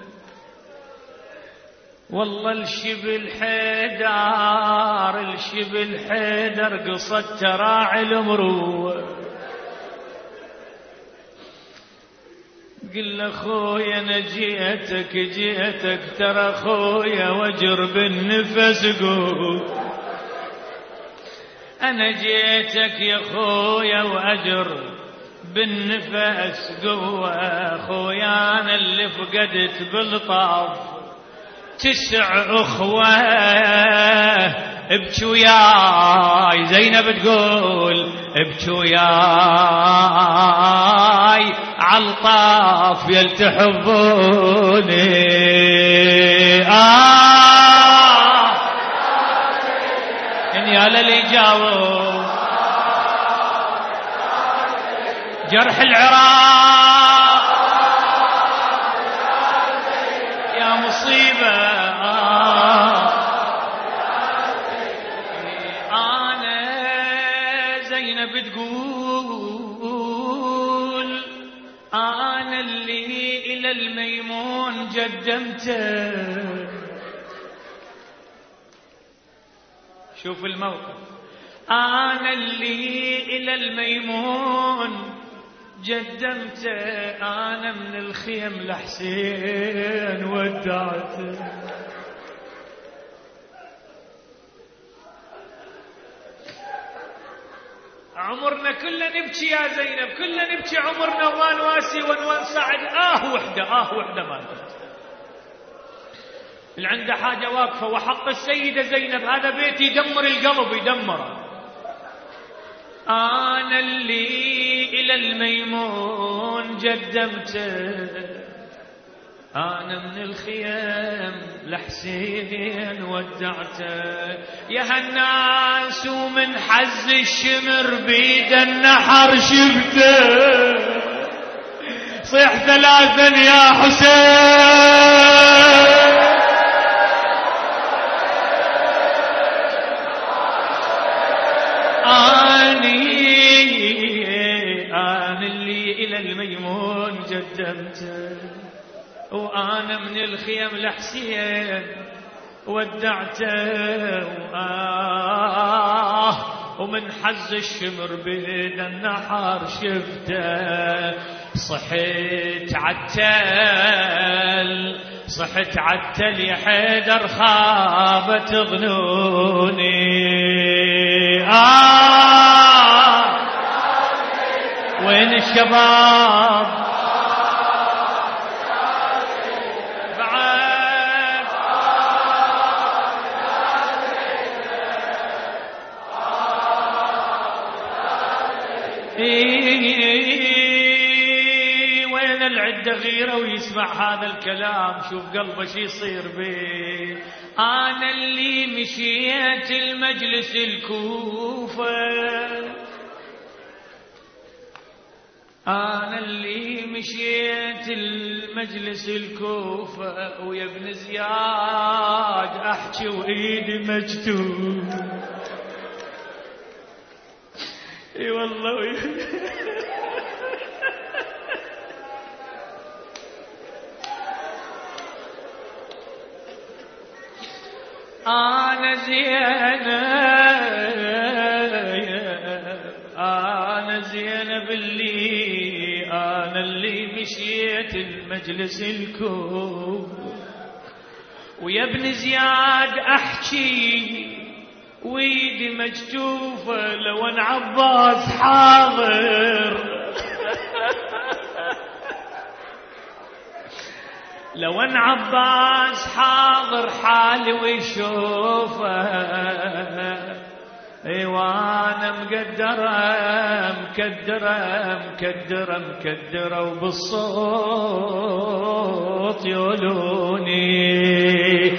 والله الشبل حيدر، الشبل حيدر قصد تراعي المروه. قل اخويا انا جيتك جيتك ترى اخويا واجر بالنفس قول. انا جيتك يا اخويا واجر بالنفس قوة. اخويا انا اللي فقدت بالطاف تسع اخوة ابكي وياي. زينب تقول ابكي وياي عالطاف يلتحبوني. آه إني على اللي جاوب. جرح العراق يا مصيبة. آه أنا زينب تقول أنا اللي إلى الميمون قدمته. شوف الموقف. أنا اللي إلى الميمون قدمته، أنا من الخيم لحسين ودعته. عمرنا كلنا نبكي يا زينب، كلنا نبكي عمرنا وان واسي وان سعد. آه وحدة آه وحدة ما نبكي. اللي عنده حاجة واقفة وحق السيدة زينب هذا بيت يدمر القلب يدمره. أنا اللي إلى الميمون قدمته، أنا من الخيام لحسين ودعته، يا هالناس ومن حز الشمر بيد النحر شفته، صيح ثلاثا يا حسين. أني أنا اللي إلى الميمون قدمته، وأنا من الخيم لحسين ودعته، وآه ومن حز الشمر بين النحر شفته، صحيت عتل صحت عتل يا حيدر خابت غنوني. آه وين الشباب بعد؟ إيه وين العدة غيرة ويسمع هذا الكلام شوف قلبه شي يصير بيه. أنا اللي مشيت المجلس الكوفة، أنا اللي مشيت المجلس الكوفة، ويا ابن زياد أحكي وإيدي مجتوب. اي والله أنا زينب أنا زينب اللي أنا اللي مشيت المجلس الكوف، ويا ابن زياد أحكي ويدي مجتوفة، لو ان عباس حاضر لو ان عباس حاضر حالي ويشوفه، ايوانا مقدرة مكدرة مكدرة مكدرة وبالصوت يقولوني.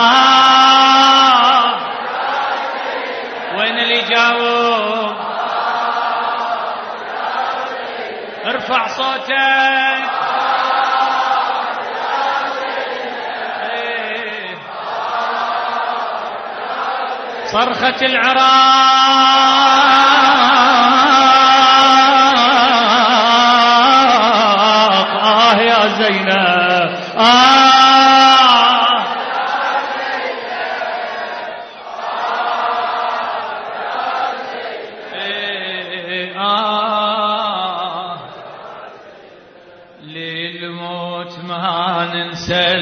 آه وين اللي جاوب؟ ارفع صوتك. ايه. صرخة العراق آه يا زينب آه ننسى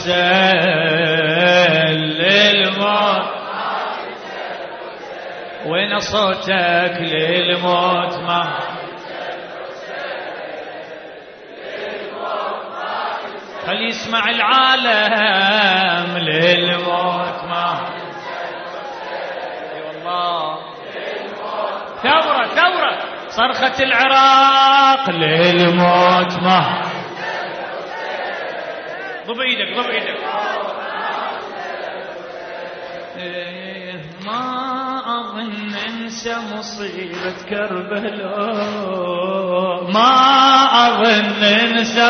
الحسين للموت. وين صوتك للموت ما خلي يسمع العالم للموت ما. اي والله ثورة ثورة صرخة العراق للموت ما. ضب ايدك ضب ايدك. ما اظن انسى مصيبة كربلاء، ما اظن انسى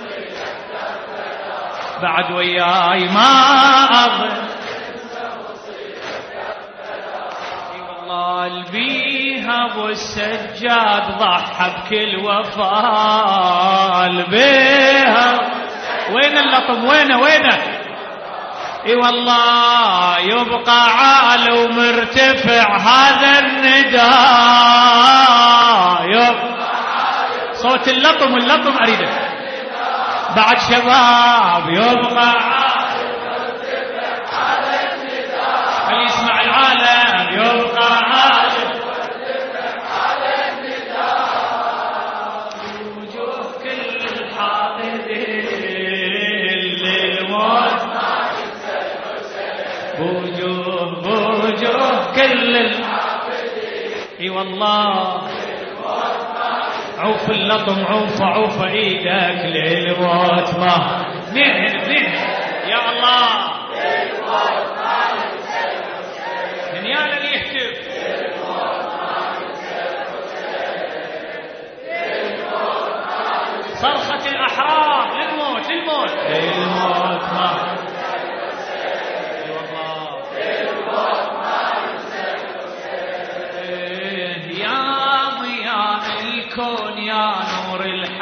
بعد وياي، ما اظن انسى مصيبة كربلاء. اي والله البيها ابو السجاد ضحى بكل وفاء البيها. وين اللطم وينه وينه؟ اي والله يبقى عال ومرتفع هذا النداء، يبقى صوت اللطم واللطم اريده بعد شباب. يبقى عال ومرتفع هذا النداء خلي يسمع العالم. يبقى عال ومرتفع هذا بوجوه بوجوه كل الحافظين. اي والله عوف اللطم عوف عوف ايدك للموت ما منين منين يا الله من يانا اللي يهتف صرخة الأحرار للموت للموت للموت ما الكون يا نور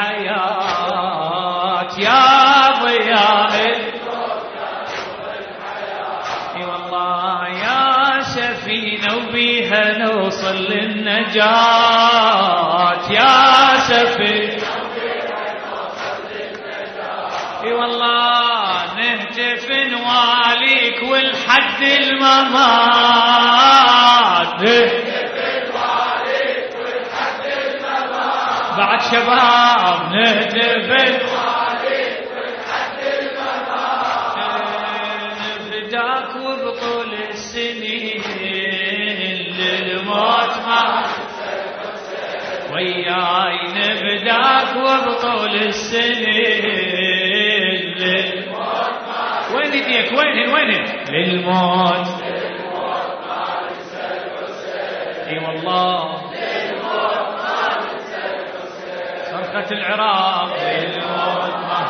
الحياة يا ضياء الكون يا نور الحياة. اي والله يا سفينة وبيها نوصل للنجاة يا سفينة وبيها نوصل للنجاة. اي والله نهتف نواليك والحد الممات بعد شباب نهتف نفداك وبطول السنين للموت ما وياي نفداك وبطول السنين للموت ما وين يديك وين وين للموت اي والله صرخة العراق للموت ما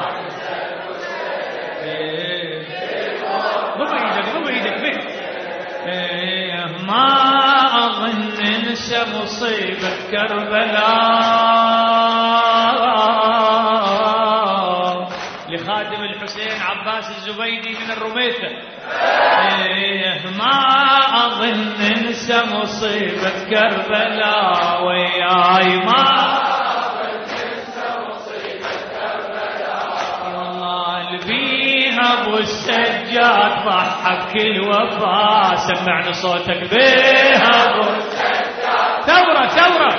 ضم ايدك ضم ايدك به ما اظن ننسى مصيبة كربلاء لخادم الحسين عباس الزبيدي من الرميثة. ما اظن ننسى مصيبة كربلاء وياي ما ابو السجاد ضحك كل وفا سمعنا صوتك بيها ابو السجاد ثوره ثوره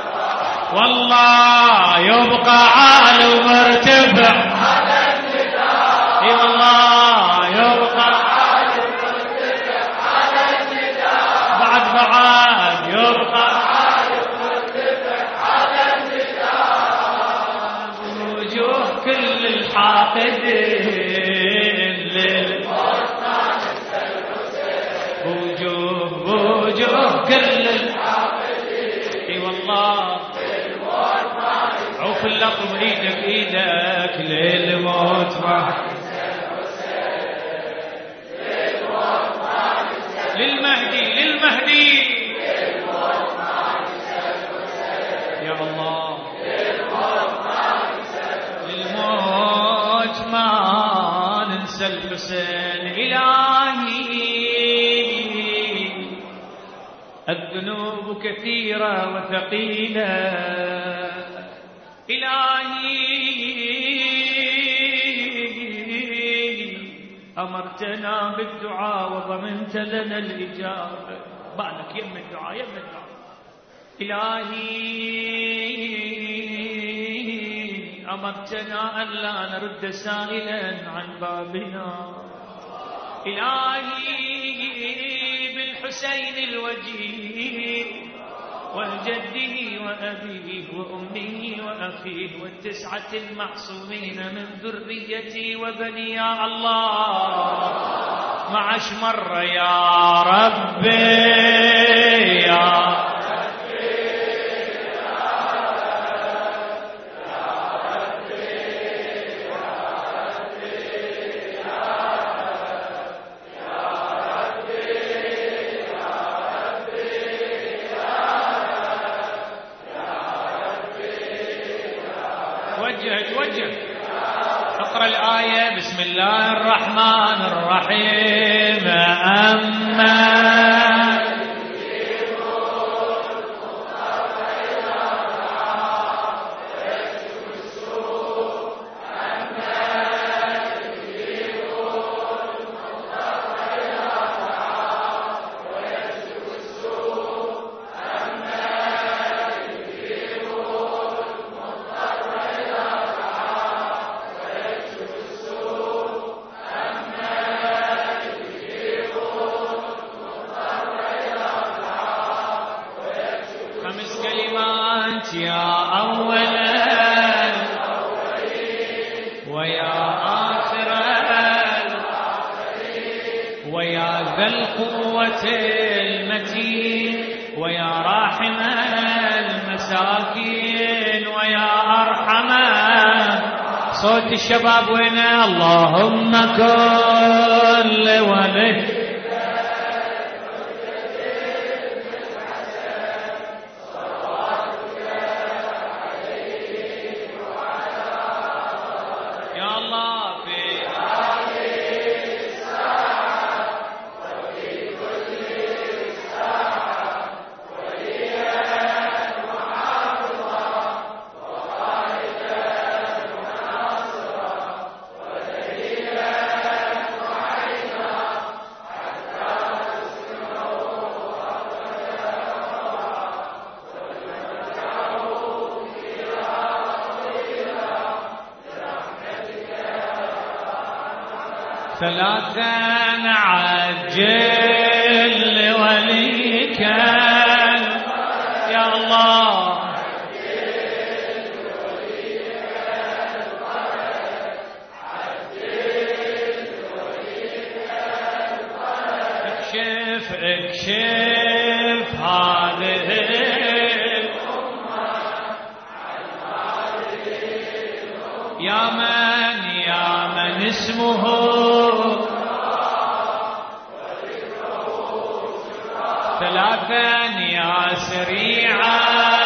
والله يبقى عالي ومرتفع على النداء. اي والله يبقى عالي ومرتفع على النداء بعد بعد يبقى عالي ومرتفع على النداء. وجوه كل الحاقدين وجوه وجوه كل الحافظين. اي والله عوف اللطم ايدك ايدك للموت ما للمهدي للمهدي يا الله للموت ما ننسى الحسين. إلهي الذنوب كثيرة وثقيلة إلهي أمرتنا بالدعاء وضمنت لنا الإجابة. بالك يم الدعاء يم الدعاء إلهي أمرتنا أن لا نرد سائلا عن بابنا. إلهي بالحسين الوجيه وجده وأبيه وأمه وأخيه والتسعة المعصومين من ذريتي وبني يا الله معش مرة يا ربي يا توجه اقرأ الآية. بسم الله الرحمن الرحيم. أما ذا القوة المتين ويا راحم المساكين ويا أرحم. صوت الشباب وين؟ اللهم كن لولي ثلاثا عجل لوليك يا الله. اكشف اكشف هذه يا من يا من اسمه ثلاثا يا سريعا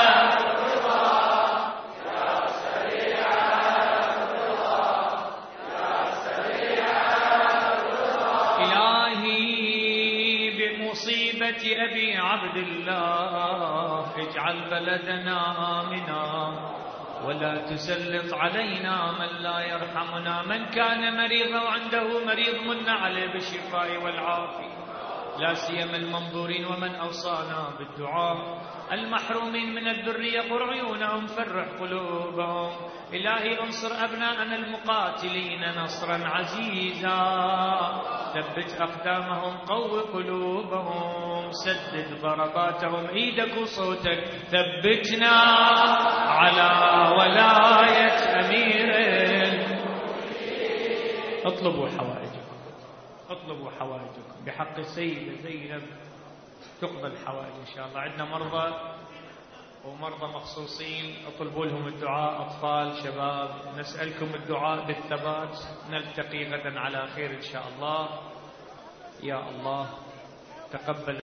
إلهي بمصيبة أبي عبد الله اجعل بلدنا آمنا ولا تسلط علينا من لا يرحمنا. من كان مريضا وعنده مريض من عليه بالشفاء والعافية لا سيما المنظورين ومن أوصانا بالدعاء. المحرومين من الذرية قر عيونهم فرح قلوبهم. إلهي انصر أبناءنا المقاتلين نصرا عزيزا ثبت أقدامهم قو قلوبهم سدد ضرباتهم. إيدك وصوتك ثبتنا على ولاية أمير. اطلبوا حوائجكم اطلبوا حوائجكم بحق السيدة زينب تقبل الحوائج إن شاء الله. عندنا مرضى ومرضى مخصوصين اطلبوا لهم الدعاء. أطفال شباب نسألكم الدعاء بالثبات. نلتقي غدا على خير إن شاء الله. يا الله تقبل